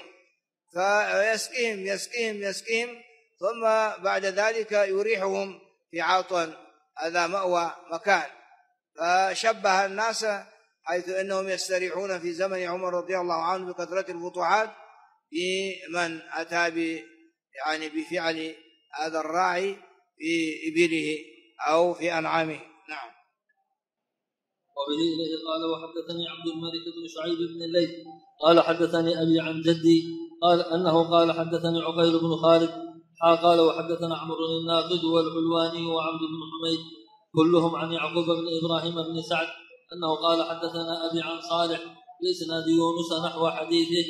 فيسقيهم ثم بعد ذلك يريحهم في عطن، هذا مأوى مكان. فشبه الناس حيث أنهم يستريحون في زمن عمر رضي الله عنه بكثرة الفتوحات بمن أتى يعني بفعل هذا الراعي في إبله أو في أنعامه. نعم. وبه إليه قال وحدثني عبد الملك بن شعيب بن الليث قال حدثني أبي عن جدي قال أنه قال حدثني عقيل بن خالد قال وحدثنا عمرو الناقد والحلواني وعبد بن حميد كلهم عن يعقوب بن إبراهيم بن سعد أنه قال حدثنا أبي عن صالح بإسناد يونس نحو حديثه.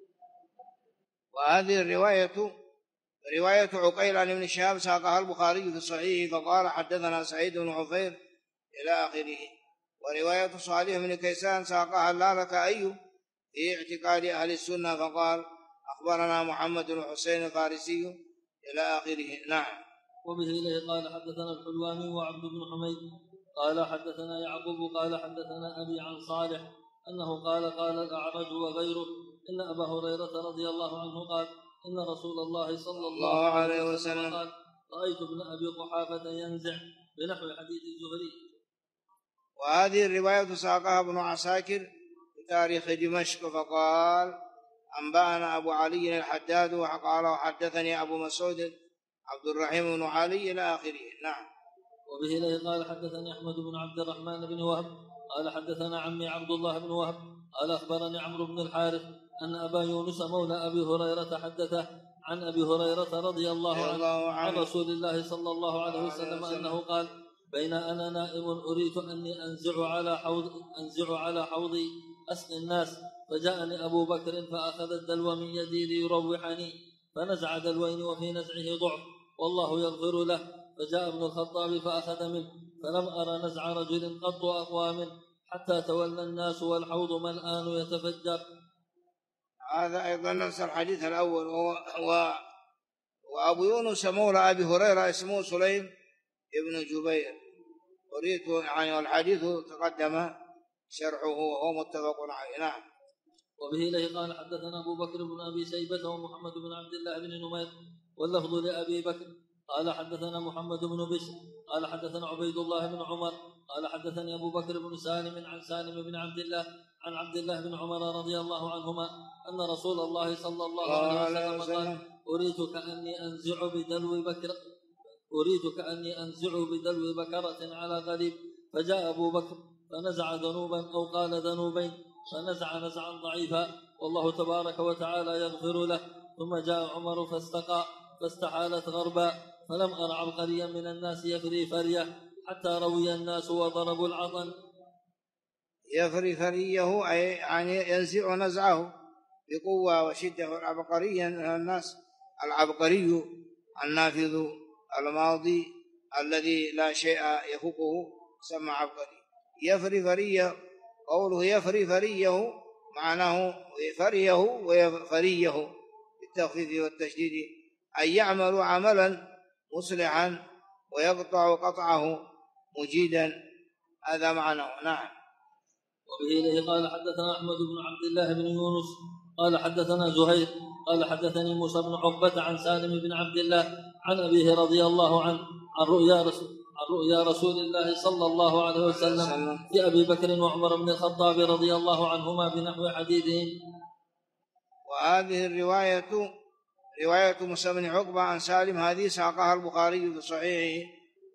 وهذه رواية عقيل عن ابن شهاب ساقها البخاري في صحيحه فقال حدثنا سعيد بن عفير إلى آخره. ورواية صالح بن كيسان ساقها اللالكائي في اعتقاد أهل السنة فقال أخبرنا محمد بن حسين الفارسي إلى آخره. نعم. وبه إليه قال حدثنا الحلواني وعبد بن حميد قال حدثنا يعقوب قال حدثنا أبي عن صالح أنه قال الأعرج وغيره إن أبا هريرة رضي الله عنه قال إن رسول الله صلى الله عليه وسلم قال رأيت ابن أبي قحافة ينزع بنحو حديث الزهري. وهذه الرواية ساقها ابن عساكر في تاريخ دمشق فقال أنبأنا أبو علي الحداد وقال وحدثني أبو مسعود عبد الرحيم بن علي إلى آخره. نعم. وبه إليه قال حدثني أحمد بن عبد الرحمن بن وهب قال حدثنا عمي عبد الله بن وهب قال أخبرني عمرو بن الحارث أن أبا يونس مولى أبي هريرة حدثه عن أبي هريرة رضي الله عنه عن رسول الله صلى الله عليه وسلم أنه قال بين أنا نائم أريد أني أنزع على حوضي أسقي الناس فجاءني أبو بكر فأخذ الدلو من يدي ليروحني فنزع دلوين وفي نزعه ضعف والله يغفر له فجاء ابن الخطاب فأخذ منه فلم أرى نزع رجل قط أقوى منه حتى تولى الناس والحوض ملآن يتفجر. هذا أيضا نفس الحديث الأول. وأبو يونس مولى أبي هريرة اسمه سليم ابن جبير أريد يعني والحديث تقدم شرحه وهو متفق عليه. نعم. وبه إليه قال حدثنا أبو بكر بن أبي شيبة ومحمد بن عبد الله بن نمير واللفظ لأبي بكر قال حدثنا محمد بن بشر قال حدثنا عبيد الله بن عمر قال حدثني أبو بكر بن سالم عن سالم بن عبد الله عن عبد الله بن عمر رضي الله عنهما أن رسول الله صلى الله عليه وسلم قال أريد كأني أنزع بدلو بكرة على غريب فجاء أبو بكر فنزع ذنوبا أو قال ذنوبين فنزع نزعا ضعيفا والله تبارك وتعالى يغفر له ثم جاء عمر فاستقى فاستحالت غربا فلم أر عبقريا من الناس يفري فريه حتى روي الناس وضربوا العطن. يفري فريه أي يعني ينزع نزعه بقوة وشدة. العبقري من الناس العبقري النافذ الماضي الذي لا شيء يفوقه سمى عبقري. يفري فريه قوله يفري فريه معناه فريه ويفريه بالتخفيف والتشديد أن يعمل عملا مصلحا ويقطع قطعه مجيدا، هذا معناه. نعم. وبه إليه قال حدثنا أحمد بن عبد الله بن يونس قال حدثنا زهير قال حدثني موسى بن عقبة عن سالم بن عبد الله عن أبيه رضي الله عنه عن رؤيا رسول الله صلى الله عليه وسلم في أبي بكر وعمر بن الخطاب رضي الله عنهما بنحو حديثهم. وهذه رواية موسى بن عقبة عن سالم هذه ساقها البخاري في صحيحه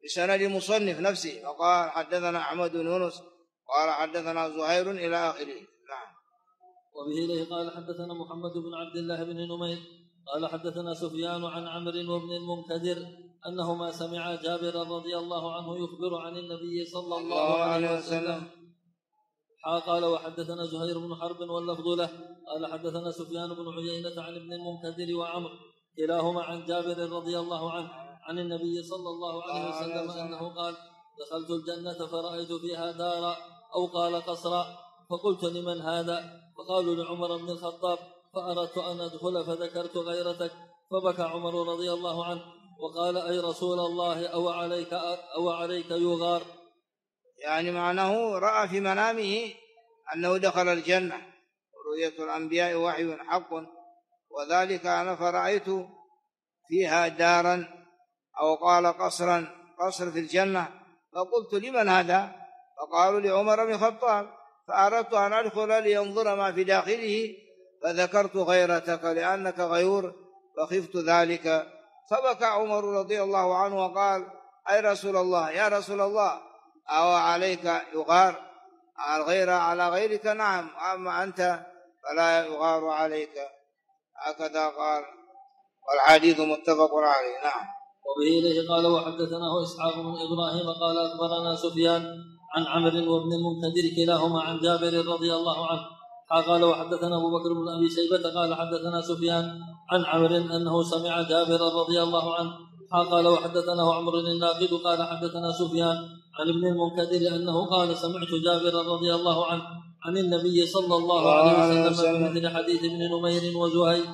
بسند مصنف نفسه، فقال حدثنا أحمد بن يونس قال حدثنا زهير إلى آخره. نعم. وبه إليه قال حدثنا محمد بن عبد الله بن نمير قال حدثنا سفيان عن عمرو وابن المنكدر أنهما سمعا جابرا رضي الله عنه يخبر عن النبي صلى الله عليه وسلم. قال وحدثنا زهير بن حرب واللفظ له قال حدثنا سفيان بن عيينة عن ابن المنكدر وعمر كلاهما عن جابر رضي الله عنه عن النبي صلى الله عليه وسلم أنه قال دخلت الجنة فرأيت فيها دارا أو قال قصرا فقلت لمن هذا؟ فقالوا لعمر بن الخطاب، فأردت أن أدخل فذكرت غيرتك فبكى عمر رضي الله عنه وقال أي رسول الله أو عليك يغار؟ يعني معناه رأى في منامه أنه دخل الجنة، ورؤية الأنبياء وحي حق، وذلك أنا فرأيت فيها دارا أو قال قصرا، قصر في الجنة، فقلت لمن هذا؟ فقالوا لعمر بن الخطاب، فأردت أن أدخل لينظر ما في داخله فذكرت غيرتك لأنك غيور فخفت ذلك، فبكى عمر رضي الله عنه وقال أي رسول الله، يا رسول الله أو عليك يغار؟ الغير على غيرك نعم، أما أنت فلا يغار عليك، هكذا قال. والحديث متفق عليه. نعم. وبه إليه قال وحدثناه إسحاق بن إبراهيم قال أخبرنا سفيان عن عمرو وابن المنكدر كلاهما عن جابر رضي الله عنه قال وحدثنا أبو بكر بن أبي شيبة قال حدثنا سفيان عن عمرو أنه سمع جابر رضي الله عنه قال وحدثناه عمرو الناقد قال حدثنا سفيان عن ابن المنكدر أنه قال سمعت جابر رضي الله عنه عن النبي صلى الله عليه وسلم بمثل حديث ابن نمير وزهير.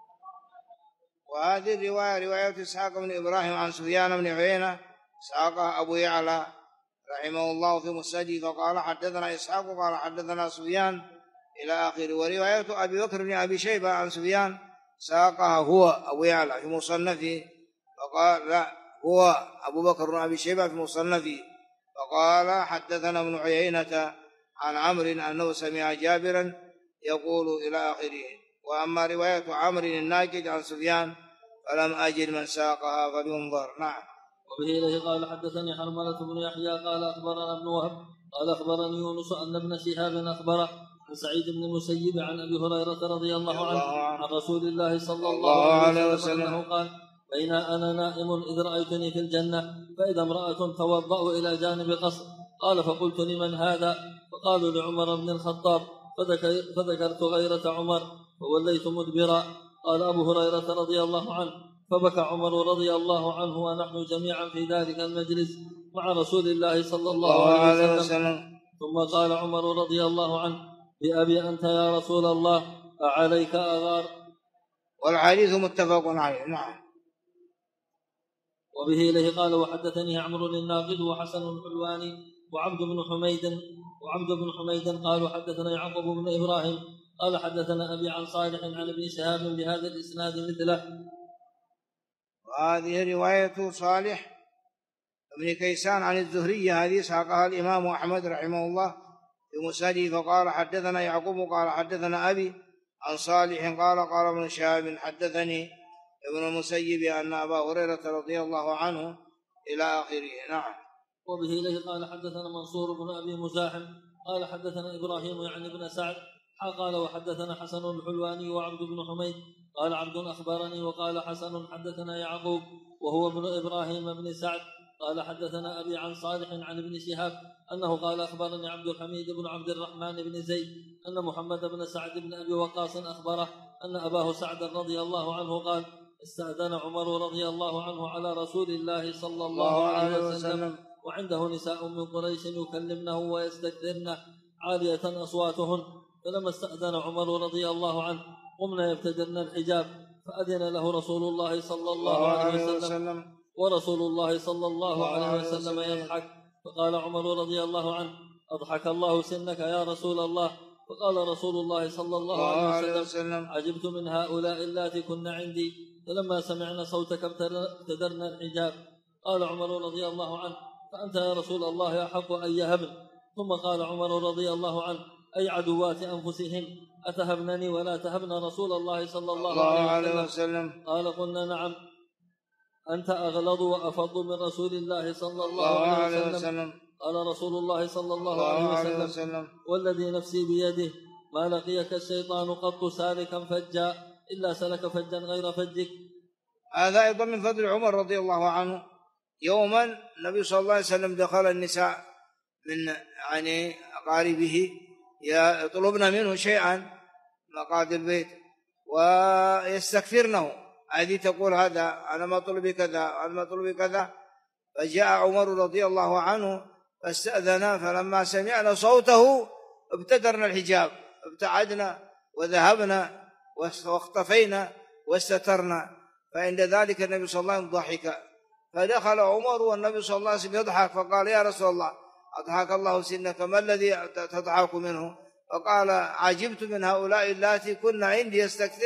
وهذه الرواية رواية إسحاق بن إبراهيم عن سفيان بن عيينة، إسحاق أبو يعلى رحمه الله في مسنده، فقال حدثنا إسحاق قال حدثنا سفيان إلى آخره. ورواية أبي بكر بن أبي شيبة عن سفيان ساقها هو أبو يعلى في مصنفه، فقال لا هو أبو بكر بن أبي شيبة في مصنفه، فقال حدثنا ابن عيينة عن عمرو أنه سمع جابرا يقول إلى آخره. وأما رواية عمرو الناقد عن سفيان فلم أجد من ساقها فلينظر. نعم. وبه إليه قال حدثني حرملة بن يحيى قال أخبرنا ابن وهب قال أخبرني يونس أن ابن شهاب أخبره عن سعيد بن المسيب عن أبي هريرة رضي الله عنه عن رسول الله صلى الله عليه وسلم أنه قال بين أنا نائم إذ رأيتني في الجنة فإذا امرأة توضأ إلى جانب قصر، قال فقلت لمن هذا؟ فقالوا لعمر بن الخطاب، فذكرت غيرة عمر فوليت مدبرا. قال أبو هريرة رضي الله عنه فبكى عمر رضي الله عنه ونحن جميعا في ذلك المجلس مع رسول الله صلى الله عليه وسلم. ثم قال عمر رضي الله عنه بأبي أنت يا رسول الله أعليك أغار؟ والحديث متفق عليه. نعم. وبه إليه قال وحدثني عمرو الناقد وحسن الحلواني وعبد بن حميد قالوا حدثنا يعقوب بن إبراهيم قال حدثنا أبي عن صالح عن ابن شهاب بهذا الإسناد مثله. وهذه رواية صالح بن كيسان عن الزهري، هذه ساقها الإمام أحمد رحمه الله في مسنده، فقال حدثنا يعقوب قال حدثنا أبي عن صالح قال ابن شهاب حدثني ابن المسيب أن أبا هريرة رضي الله عنه إلى آخره. نعم. وبه إليه قال حدثنا منصور بن أبي مزاحم قال حدثنا إبراهيم يعني بن سعد قال وحدثنا حسن الحلواني وعبد بن حميد قال عبد أخبرني وقال حسن حدثنا يعقوب وهو ابن إبراهيم بن سعد قال حدثنا أبي عن صالح عن ابن شهاب أنه قال أخبرني عبد الحميد بن عبد الرحمن بن زيد أن محمد بن سعد بن أبي وقاص أخبره أن أباه سعد رضي الله عنه قال استأذن عمر رضي الله عنه على رسول الله صلى الله عليه وسلم وعنده نساء من قريش يكلمنه ويستكثرن عالية أصواتهن، فلما استأذن عمر رضي الله عنه قمنا يبتدرن الحجاب فأذن له رسول الله صلى الله عليه وسلم ورسول الله صلى الله عليه وسلم يضحك، فقال عمر رضي الله عنه أضحك الله سنك يا رسول الله. فقال رسول الله صلى الله عليه وسلم عجبت من هؤلاء اللاتي كن عندي، فلما سمعنا صوتك ابتدرنا الحجاب. قال عمر رضي الله عنه فأنت يا رسول الله أحق أن يهبن. ثم قال عمر رضي الله عنه أي عدوات أنفسهن أتهبنني ولا تهبن رسول الله صلى الله عليه وسلم؟ قال قلنا نعم. أنت أغلظ وأفض من رسول الله صلى الله عليه وسلم. قال رسول الله صلى الله عليه وسلم والذي نفسي بيده ما لقيك الشيطان قط سالكا فجا إلا سلك فجا غير فجك. هذا أيضا من فضل عمر رضي الله عنه. يوما النبي صلى الله عليه وسلم دخل النساء من أقاربه يطلبن منه شيئا مقعد البيت ويستكثرنه، هذه تقول هذا أنا مطلبي كذا أنا مطلبي كذا. فجاء عمر رضي الله عنه فاستأذنا، فلما سمعنا صوته ابتدرنا الحجاب، ابتعدنا وذهبنا واختفينا واستترنا. فعند ذلك النبي صلى الله عليه وسلم ضحك، فدخل عمر والنبي صلى الله عليه وسلم يضحك، فقال يا رسول الله أضحك الله سنك، ما الذي تضحك منه؟ فقال عجبت من هؤلاء اللاتي كن عندي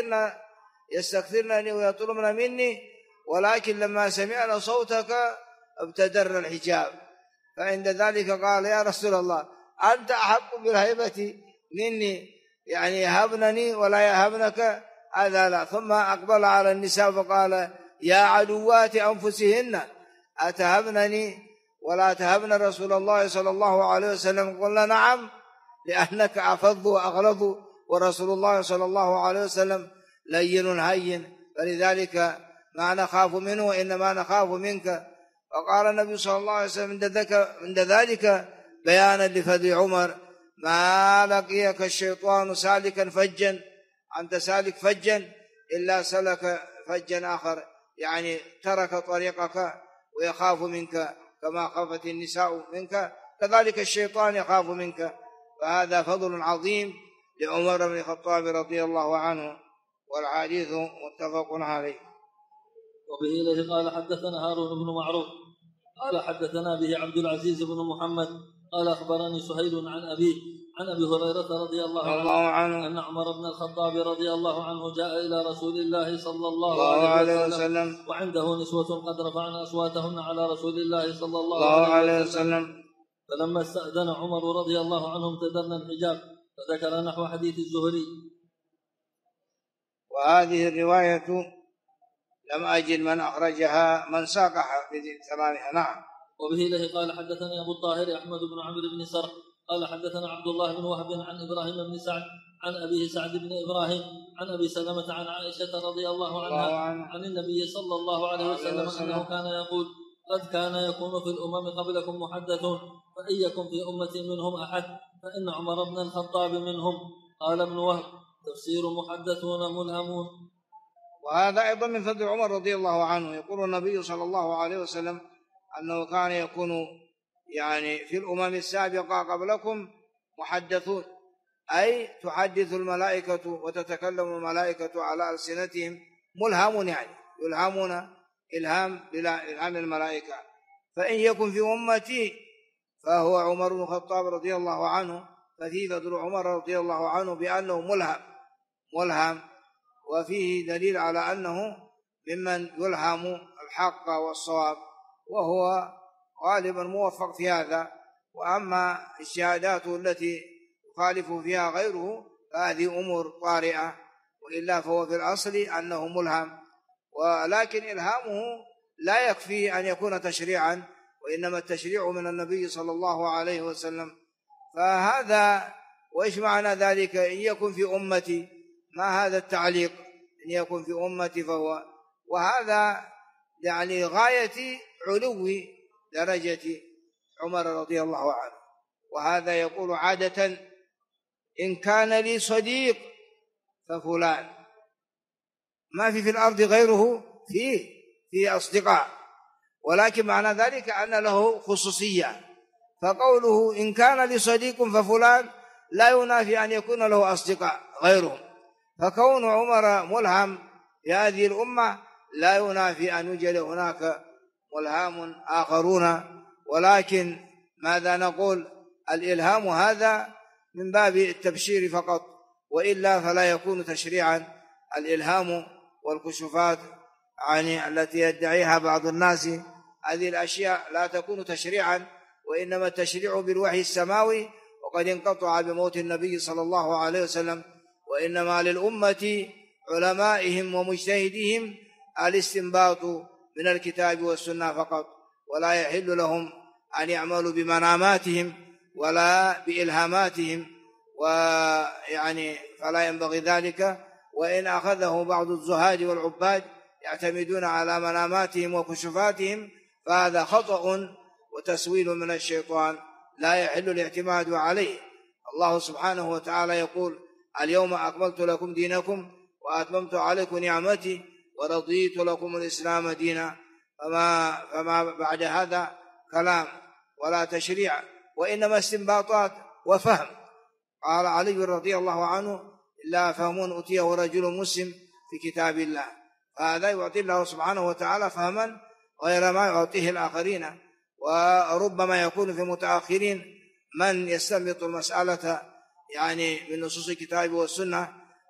يستكثرنني ويطلبن مني، ولكن لما سمعنا صوتك ابتدرنا الحجاب. فعند ذلك قال يا رسول الله أنت أحق بالهيبة مني، يهبنني ولا يهبنك؟ هذا لا. ثم أقبل على النساء فقال يا عدوات أنفسهن أتهبنني ولا تهبن رسول الله صلى الله عليه وسلم؟ قلنا نعم، لأنك أفض وأغلظ، ورسول الله صلى الله عليه وسلم لين هين، فلذلك ما نخاف منه وإنما نخاف منك. وقال النبي صلى الله عليه وسلم عند ذلك بيانا لفضل عمر ما لقيك الشيطان سالكا فجا، أنت سالك فجا إلا سلك فجا آخر، ترك طريقك ويخاف منك كما خافت النساء منك، كذلك الشيطان يخاف منك. فهذا فضل عظيم لعمر بن الخطاب رضي الله عنه، والحديث متفق عليه. وبه إليه قال حدثنا هارون بن معروف قال حدثنا به عبد العزيز بن محمد قال أخبرني سهيل عن أبي هريرة رضي الله عنه أن عمر بن الخطاب رضي الله عنه جاء إلى رسول الله صلى الله عليه وسلم وعنده نسوة قد رفعن أصواتهن على رسول الله صلى الله عليه وسلم، فلما استأذن عمر رضي الله عنه امتدرنا الحجاب، فذكر نحو حديث الزهري. وهذه الرواية لم أجد من أخرجها من ساقها بثمانها. نعم. وبه إليه قال حدثني أبو الطاهر أحمد بن عمرو بن سرح قال حدثنا عبد الله بن وهب عن إبراهيم بن سعد عن أبيه سعد بن إبراهيم عن أبي سلمة عن عائشة رضي الله عنها عن النبي صلى الله عليه وسلم أنه كان يقول قد كان يكون في الأمم قبلكم محدثون، فإن يكن في أمتي منهم أحد فإن عمر بن الخطاب منهم. قال ابن وهب تفسير محدثون ملهمون. وهذا أيضا من فضل عمر رضي الله عنه. يقول النبي صلى الله عليه وسلم أنه كان يكون في الأمم السابقة قبلكم محدثون، أي تحدث الملائكة وتتكلم الملائكة على ألسنتهم ملهمون، يلهمون إلهام بلا إلهام الملائكة. فإن يكن في أمتي فهو عمر بن الخطاب رضي الله عنه، ففي فضل عمر رضي الله عنه بأنه ملهم، وفيه دليل على أنه ممن يلهم الحق والصواب، وهو غالبا موفق في هذا. وأما الشهادات التي يخالف فيها غيره فهذه أمور طارئة، وإلا فهو في الأصل أنه ملهم، ولكن إلهامه لا يكفي أن يكون تشريعا، وإنما التشريع من النبي صلى الله عليه وسلم. فهذا وإيش معنى ذلك إن يكن في أمتي؟ ما هذا التعليق إن يكن في أمتي فهو، وهذا غاية علو درجة عمر رضي الله عنه. وهذا يقول عادة إن كان لي صديق ففلان، ما في الأرض غيره، فيه أصدقاء، ولكن معنى ذلك أن له خصوصية. فقوله إن كان لي صديق ففلان لا ينافي أن يكون له أصدقاء غيرهم، فكون عمر ملهم في هذه الأمة لا ينافي أن يوجد هناك ملهام آخرون. ولكن ماذا نقول؟ الإلهام هذا من باب التبشير فقط، وإلا فلا يكون تشريعا. الإلهام والكشوفات التي يدعيها بعض الناس، هذه الأشياء لا تكون تشريعا، وإنما التشريع بالوحي السماوي، وقد انقطع بموت النبي صلى الله عليه وسلم. وإنما للأمة علمائهم ومجتهدهم الاستنباط من الكتاب والسنة فقط، ولا يحل لهم أن يعملوا بمناماتهم ولا بإلهاماتهم، ويعني فلا ينبغي ذلك. وإن أخذه بعض الزهاد والعباد يعتمدون على مناماتهم وكشوفاتهم فهذا خطأ وتسويل من الشيطان لا يحل الاعتماد عليه. الله سبحانه وتعالى يقول: اليوم أكملت لكم دينكم وأتممت عليكم نعمتي ورضيت لكم الإسلام دينا. فما بعد هذا كلام ولا تشريع، وإنما استنباطات وفهم. قال علي رضي الله عنه: إلا فهم أتيه رجل مسلم في كتاب الله. فهذا يعطي الله سبحانه وتعالى فهما غير ما يعطيه الآخرين. وربما يكون في متأخرين من يستنبط المسألة يعني من نصوص الكتاب والسنة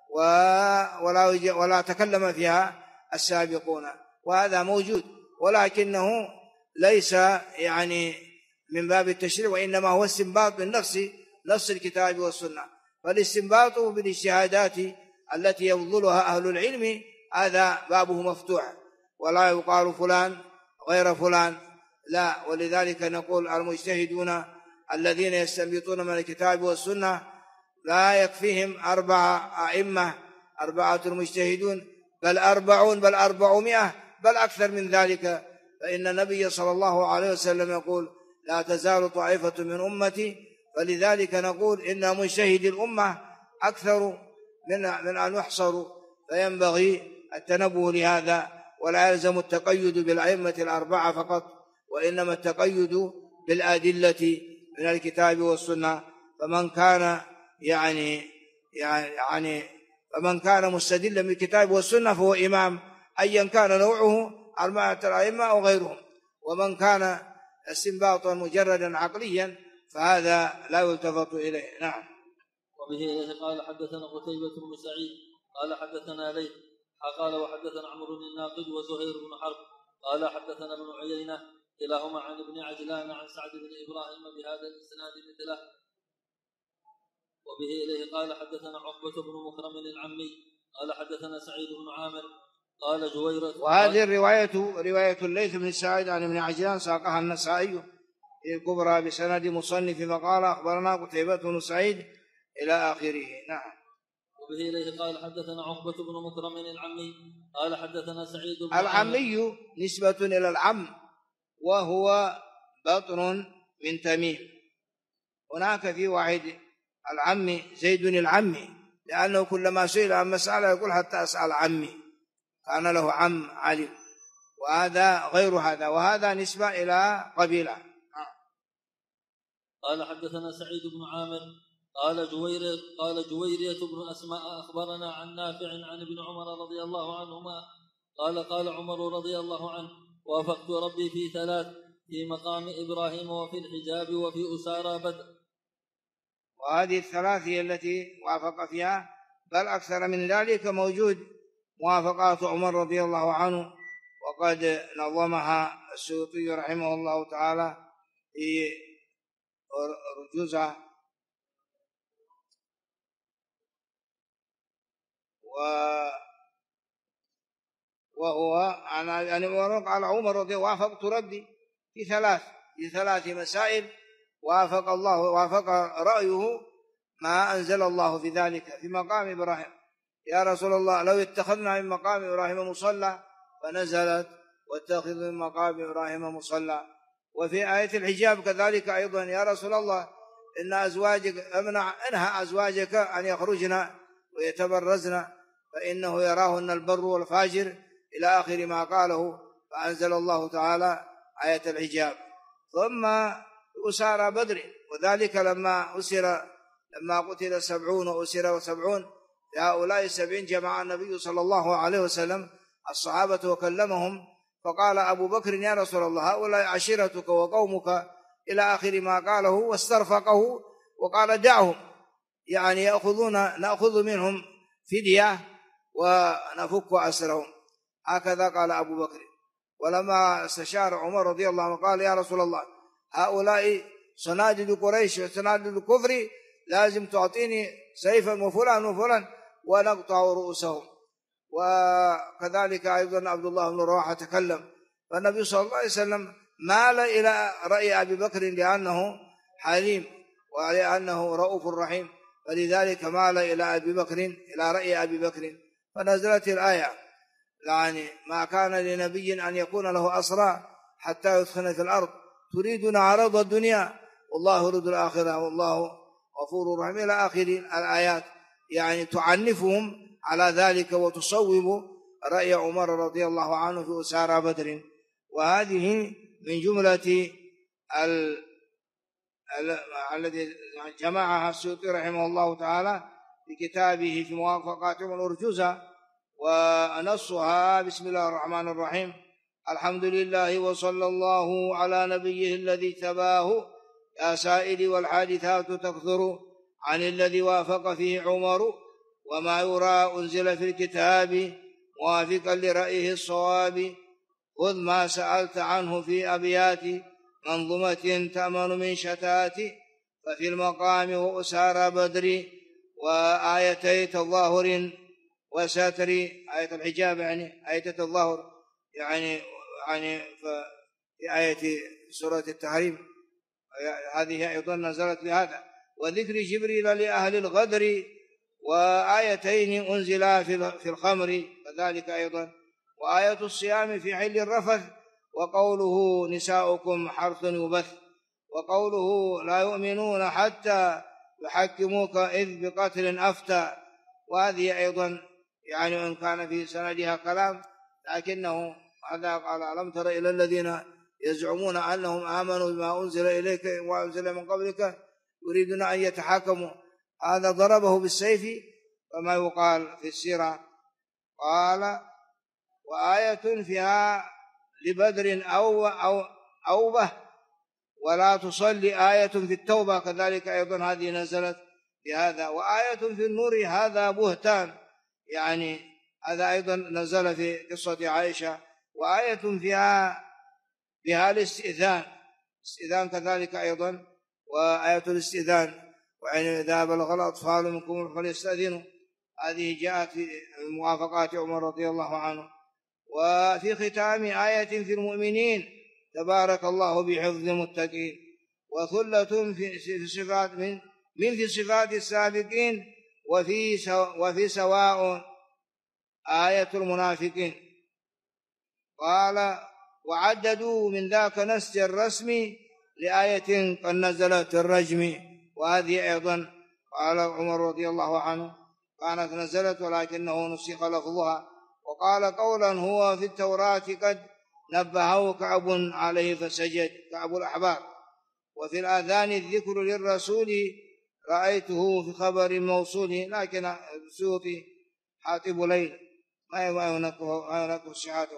ولا تكلم فيها السابقون، وهذا موجود، ولكنه ليس يعني من باب التشريع، وإنما هو استنباط من نفس الكتاب والسنة. فالاستنباط بالاجتهادات التي يفضلها أهل العلم هذا بابه مفتوح، ولا يقال فلان غير فلان، لا. ولذلك نقول: المجتهدون الذين يستنبطون من الكتاب والسنة لا يكفيهم 4 أئمة 4 المجتهدون، بل 40 بل 400 بل أكثر من ذلك. فإن النبي صلى الله عليه وسلم يقول: لا تزال طائفة من أمتي. فلذلك نقول إن مجتهد الأمة أكثر من أن يحصروا، فينبغي التنبه لهذا، ولا يلزم التقيد بالأئمة 4 فقط، وإنما التقيد بالأدلة من الكتاب والسنة. فمن كان مستدلا بالكتاب والسنة فهو إمام، أيا كان نوعه 4 الأئمة أو غيرهم. ومن كان استنباطا مجردا عقليا فهذا لا يلتفت إليه. نعم. وبه قال: حدثنا قتيبة بن سعيد قال حدثنا ليث قال وحدثنا عمرو بن الناقد وزهير بن حرب قال حدثنا ابن عيينة كلاهما عن ابن عجلان عن سعد بن إبراهيم بهذا الإسناد مثله. وبه إليه قال: حدثنا عقبة بن مكرم العمي قال حدثنا سعيد بن عامر قال جويرة. وهذه رواية الليث بن سعيد عن ابن عجلان ساقها النسائي في الكبرى بسند مصنف فقال: أخبرنا قتيبة بن سعيد إلى آخره. نعم. وبه إليه قال: حدثنا عقبة بن مكرم العمي قال حدثنا سعيد بن العمي نسبة إلى العم، وهو بطن من تميم. هناك في واحد العم زيد العمي، لأنه كلما سئل عن مسألة يقول: حتى أسأل عمي، كان له عم علي. وهذا غير هذا، وهذا نسبة إلى قبيلة. قال: حدثنا سعيد بن عامر قال جويرية بن أسماء أخبرنا عن نافع عن ابن عمر رضي الله عنهما قال عمر رضي الله عنه: وافقت ربي في 3: في مقام إبراهيم وفي الحجاب وفي أسارى بدر. وهذه 3 هي التي وافق فيها، بل أكثر من ذلك موجود موافقات عمر رضي الله عنه، وقد نظمها السيوطي رحمه الله تعالى في رجوزة. وهو يعني قال عمر رضي الله وافقت ربي في 3 مسائل، وافق رأيه ما أنزل الله في ذلك في مقام إبراهيم. يا رسول الله لو اتخذنا من مقام إبراهيم مصلى، فنزلت: واتخذ من مقام إبراهيم مصلى. وفي آية الحجاب كذلك أيضا: يا رسول الله إن أزواجك انهى أزواجك أن يخرجن ويتبرزن فإنه يراهن البر والفاجر إلى آخر ما قاله. فأنزل الله تعالى آية الحجاب. ثم أسارى بدر، وذلك لما قتل 70 وأسر 70، هؤلاء 70 جمع النبي صلى الله عليه وسلم الصحابة وكلمهم، فقال أبو بكر: يا رسول الله هؤلاء عشيرتك وقومك إلى آخر ما قاله، واسترفقه وقال: دعهم، يعني نأخذ منهم فدية ونفك أسرهم. هكذا قال أبو بكر. ولما استشار عمر رضي الله عنه قال: يا رسول الله هؤلاء صناديد قريش وصناديد الكفر، لازم تعطيني سيفا وفلان وفلان ونقطع رؤوسهم. وكذلك أيضا عبد الله بن رواحة تكلم فالنبي صلى الله عليه وسلم مال إلى رأي أبي بكر لأنه حليم ولأنه رؤوف رحيم، فلذلك مال إلى أبي بكر إلى رأي أبي بكر. فنزلت الآية يعني ما كان لنبي أن يكون له أسرى حتى يثخن في الأرض تريدون عرض الدنيا والله يريد الآخرة والله غفور رحيم إلى آخر الآيات، يعني تعنفهم على ذلك وتصوب رأي عمر رضي الله عنه في أسارى بدر. وهذه من جملة الذي جمعها السيوطي رحمه الله تعالى في كتابه في موافقات الأرجوزة، ونصها بسم الله الرحمن الرحيم: الحمد لله وصلى الله على نبيه الذي تباه، يا سائل والحادثات تكثر عن الذي وافق فيه عمر، وما يرى أنزل في الكتاب موافقا لرأيه الصواب، خذ ما سألت عنه في أبيات منظومة تأمن من شتات، ففي المقام وأسار بدر وآيتي تظاهر وستر، آية الحجاب يعني آية التظاهر يعني في آية سورة التحريم هذه أيضا نزلت لهذا، وذكر جبريل لأهل الغدر، وآيتين أنزلا في الخمر كذلك أيضا، وآية الصيام في حل الرفث، وقوله نساؤكم حرث يبث، وقوله لا يؤمنون حتى يحكموك إذ بقتل أفتى. وهذه أيضا يعني إن كان في سندها كلام، لكنه هذا قال: ألم تر إلى الذين يزعمون أنهم آمنوا بما أنزل إليك وأنزل من قبلك يريدون أن يتحاكموا، هذا ضربه بالسيف كما يقال في السيرة. قال: وآية فيها لبدر أوبة ولا تصلي آية في التوبة كذلك أيضا هذه نزلت بهذا، وآية في النور هذا بهتان، يعني هذا أيضا نزل في قصة عائشة، وآية فيها الاستئذان كذلك أيضا، وآية الاستئذان وإن إذا بلغ الأطفال منكم فليستأذنوا، هذه جاءت في موافقات عمر رضي الله عنه. وفي ختام آية في المؤمنين تبارك الله بحفظ المتقين، وثلة في صفات في صفات السابقين، وفي سواء آية المنافقين. قال: وعددوا من ذاك نسج الرسم لآية قد نزلت الرجم، وهذه أيضا قال عمر رضي الله عنه كانت نزلت ولكنه نسخ لفظها. وقال قولا هو في التوراة قد نبهه كعب عليه فسجد، كعب الأحبار. وفي الآذان الذكر للرسول رأيته في خبر موصول، لكن السيوطي حاطب ليل ما ينكه صحته.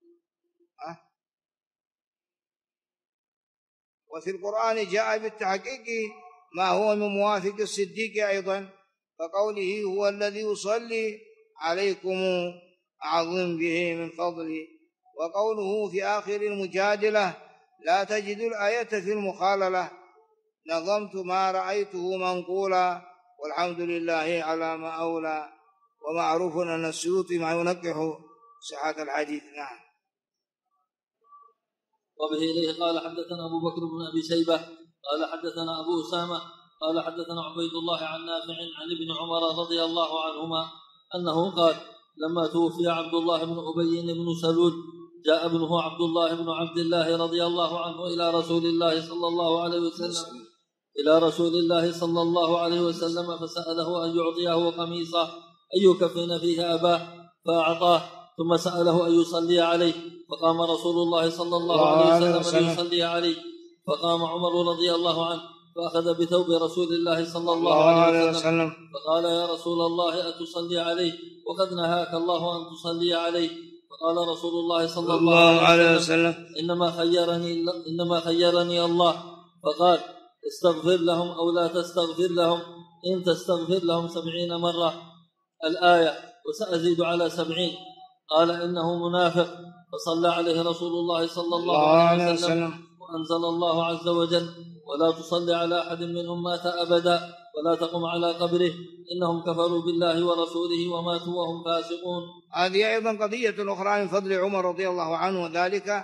وفي القرآن جاء بالتحقيق ما هو من موافق الصديق أيضا، فقوله هو الذي يصلي عليكم أعظم به من فضله، وقوله في آخر المجادلة لا تجد الآية في المخاللة، نظمت ما رأيته منقولا والحمد لله على ما أولى. ومعروف أن السيوطي ما ينكح صحة الحديث. نعم. وبه إليه قال: حدثنا أبو بكر بن أبي شيبة قال حدثنا أبو أسامة قال حدثنا عبيد الله عن نافع عن ابن عمر رضي الله عنهما أنه قال: لما توفي عبد الله بن أبي بن سلول جاء ابنه عبد الله بن عبد الله رضي الله عنه إلى رسول الله صلى الله عليه وسلم فسأله أن يعطيه قميصه أن يكفن فيه أباه فأعطاه، ثم سأله أن يصلي عليه فقام رسول الله صلى الله عليه وسلم ليصلي عليه، فقام عمر رضي الله عنه فأخذ بثوب رسول الله صلى الله عليه وسلم فقال: يا رسول الله أتصلي عليه وقد نهاك الله أن تصلي عليه؟ فقال رسول الله صلى الله عليه وسلم: إنما خيرني الله، فقال: استغفر لهم أو لا تستغفر لهم، إن تستغفر لهم 70 مرة الآية وسأزيد على 70. قال: إنه منافق. فصلى عليه رسول الله صلى الله عليه وسلم وأنزل الله عز وجل: ولا تصلي على أحد منهم مات أبدا ولا تقم على قبره إنهم كفروا بالله ورسوله وماتوا وهم فاسقون. هذه أيضا قضية أخرى من فضل عمر رضي الله عنه، وذلك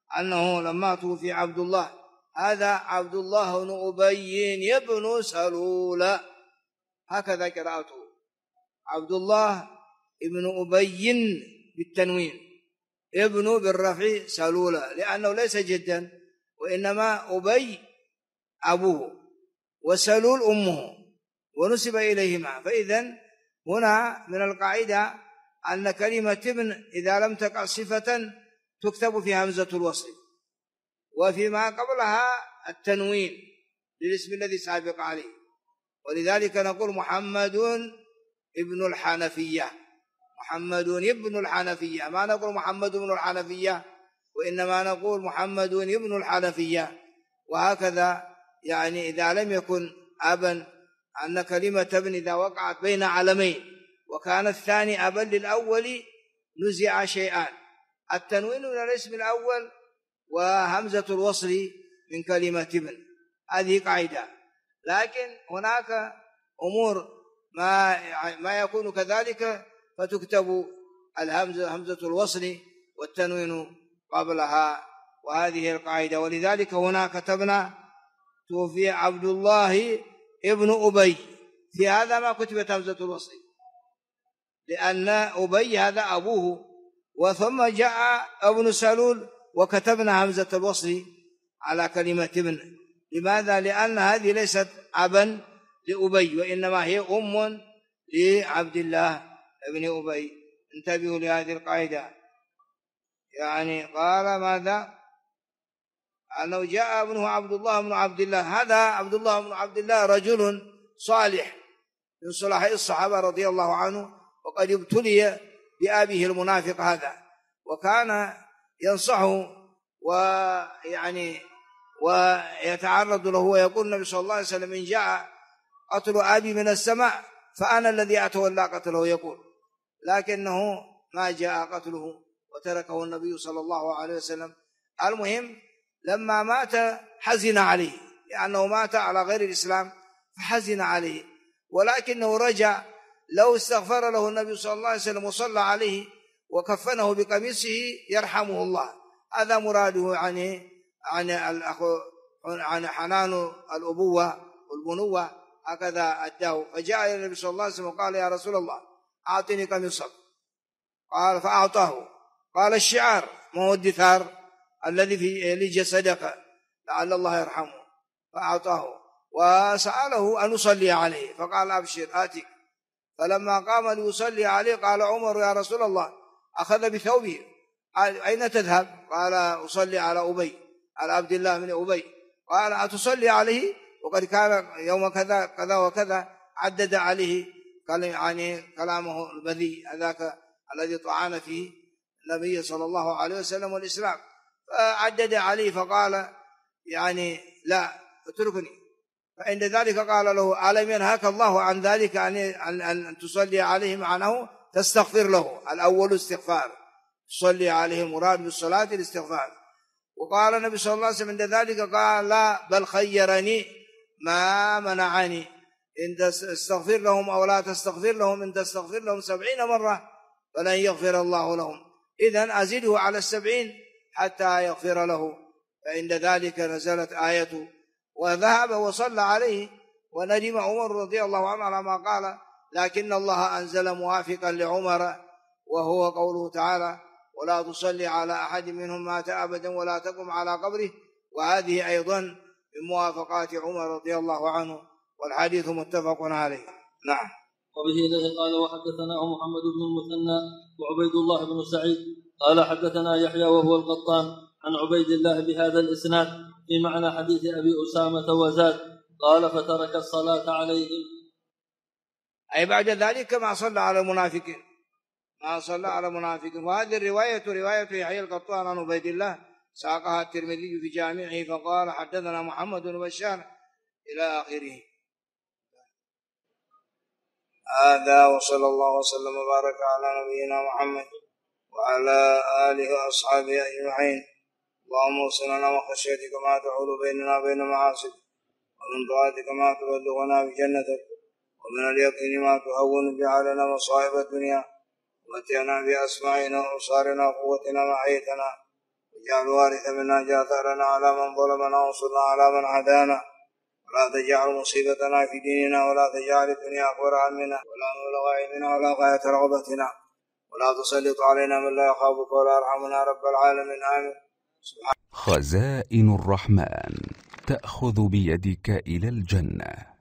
أنه لما توفي عبد الله، هذا عبد الله بن أبي بن سلول، هكذا قراءته، عبد الله بن أبي بالتنوين، ابن بالرفع سلول، لأنه ليس جدا، وإنما أبي أبوه وسلول أمه ونسب إليهما. فإذن هنا من القاعدة أن كلمة ابن إذا لم تقع صفة تكتب في همزة الوصل، وفيما قبلها التنوين للاسم الذي سابق عليه، ولذلك نقول محمد ابن الحنفية، محمد ابن الحنفية، ما نقول محمد ابن الحنفية، وإنما نقول محمد ابن الحنفية. وهكذا يعني إذا لم يكن أبا، أن كلمة ابن إذا وقعت بين علمين وكان الثاني أبا للأول نزع شيئان، التنوين من الاسم الأول وهمزة الوصل من كلمة ابن، هذه قاعدة. لكن هناك أمور ما يكون كذلك فتكتب همزة الوصل والتنوين قبلها، وهذه القاعدة. ولذلك هنا كتبنا توفي عبد الله ابن أبي، في هذا ما كتبت همزة الوصل لأن أبي هذا أبوه، وثم جاء ابن سلول وكتبنا همزة الوصل على كلمة ابن. لماذا؟ لأن هذه ليست أبا لأبي، وإنما هي أم لعبد الله ابن أبي. انتبهوا لهذه القاعدة. يعني قال ماذا؟ أنه جاء ابنه عبد الله بن عبد الله، هذا عبد الله بن عبد الله رجل صالح من صلحاء الصحابة رضي الله عنه، وقد ابتلي بأبيه المنافق هذا، وكان ينصحه ويتعرض له، ويقول النبي صلى الله عليه وسلم إن جاء قتل أبي من السماء فأنا الذي أتولى قتله، يقول، لكنه ما جاء قتله وتركه النبي صلى الله عليه وسلم. المهم لما مات حزن عليه، لأنه مات على غير الإسلام فحزن عليه، ولكنه رجع. لو استغفر له النبي صلى الله عليه وسلم وصلى عليه وكفنه بقميصه يرحمه الله. هذا مراده عن حنان الأبوة والبنوة، هكذا أداه. فجاء إلى النبي صلى الله عليه وسلم وقال يا رسول الله أعطني قميصك، قال فأعطاه. قال الشعار ما هو الدثار الذي في لجسدك لعل الله يرحمه، فأعطاه وسأله أن يصلي عليه، فقال أبشر آتيك. فلما قام ليصلي عليه قال عمر يا رسول الله أخذ بثوبه أين تذهب؟ قال أصلي على أبي، على عبد الله بن أبي. قال أتصلي عليه وقد كان يوم كذا كذا وكذا، عدد عليه كلامه البذيء هذاك الذي طعن فيه النبي صلى الله عليه وسلم والإسلام، فعدد عليه فقال لا اتركني. فعند ذلك قال له ألم ينهاك الله عن ذلك أن تصلي عليه؟ معناه تستغفر له، الأول استغفار، تصلي عليه المراد بالصلاة الاستغفار. وقال النبي صلى الله عليه وسلم عند ذلك قال لا بل خيرني ما منعني، إن تستغفر لهم أو لا تستغفر لهم، إن تستغفر لهم 70 مرة فلن يغفر الله لهم، إذن أزده على 70 حتى يغفر له. فعند ذلك نزلت آية وذهب وصلى عليه، وندم عمر رضي الله عنه على ما قال، لكن الله أنزل موافقا لعمر، وهو قوله تعالى ولا تصلي على أحد منهم مات أبدا ولا تقم على قبره. وهذه أيضا من موافقات عمر رضي الله عنه، والحديث متفق عليه. نعم. وبه إليه قال وحدثناه محمد بن المثنى وعبيد الله بن سعيد قال حدثنا يحيى وهو القطان عن عبيد الله بهذا الإسناد في معنى حديث أبي أسامة وزاد قال فترك الصلاة عليهم، أي بعد ذلك ما صلى على المنافقين، ما صلى على المنافقين. وهذه الرواية رواية يحيى القطان عن عبيد الله ساقها الترمذي في جامعه فقال حدثنا محمد بن بشار إلى آخره. هذا وصلى الله وسلم وبارك على نبينا محمد وعلى آله وأصحابه أجمعين. اللهم وصلنا وخشيتك ما تحول بيننا وبين معاصيك، ومن طاعتك ما تبلغنا بجنتك، ومن اليقين ما تهون به علينا مصائب الدنيا، ومتعنا بأسماعنا وأبصارنا وقوتنا ما أحييتنا، واجعل الوارث منا اجعل ثأرنا على من ظلمنا وانصرنا على من عادانا ولا تجعل مصيبتنا في ديننا ولا تجعل الدنيا أكبر همنا ولا مبلغ علمنا ولا غاية رغبتنا ولا تسلط علينا من لا يخافك ولا يرحمنا رب العالمين آمين. خزائن الرحمن تأخذ بيدك إلى الجنة.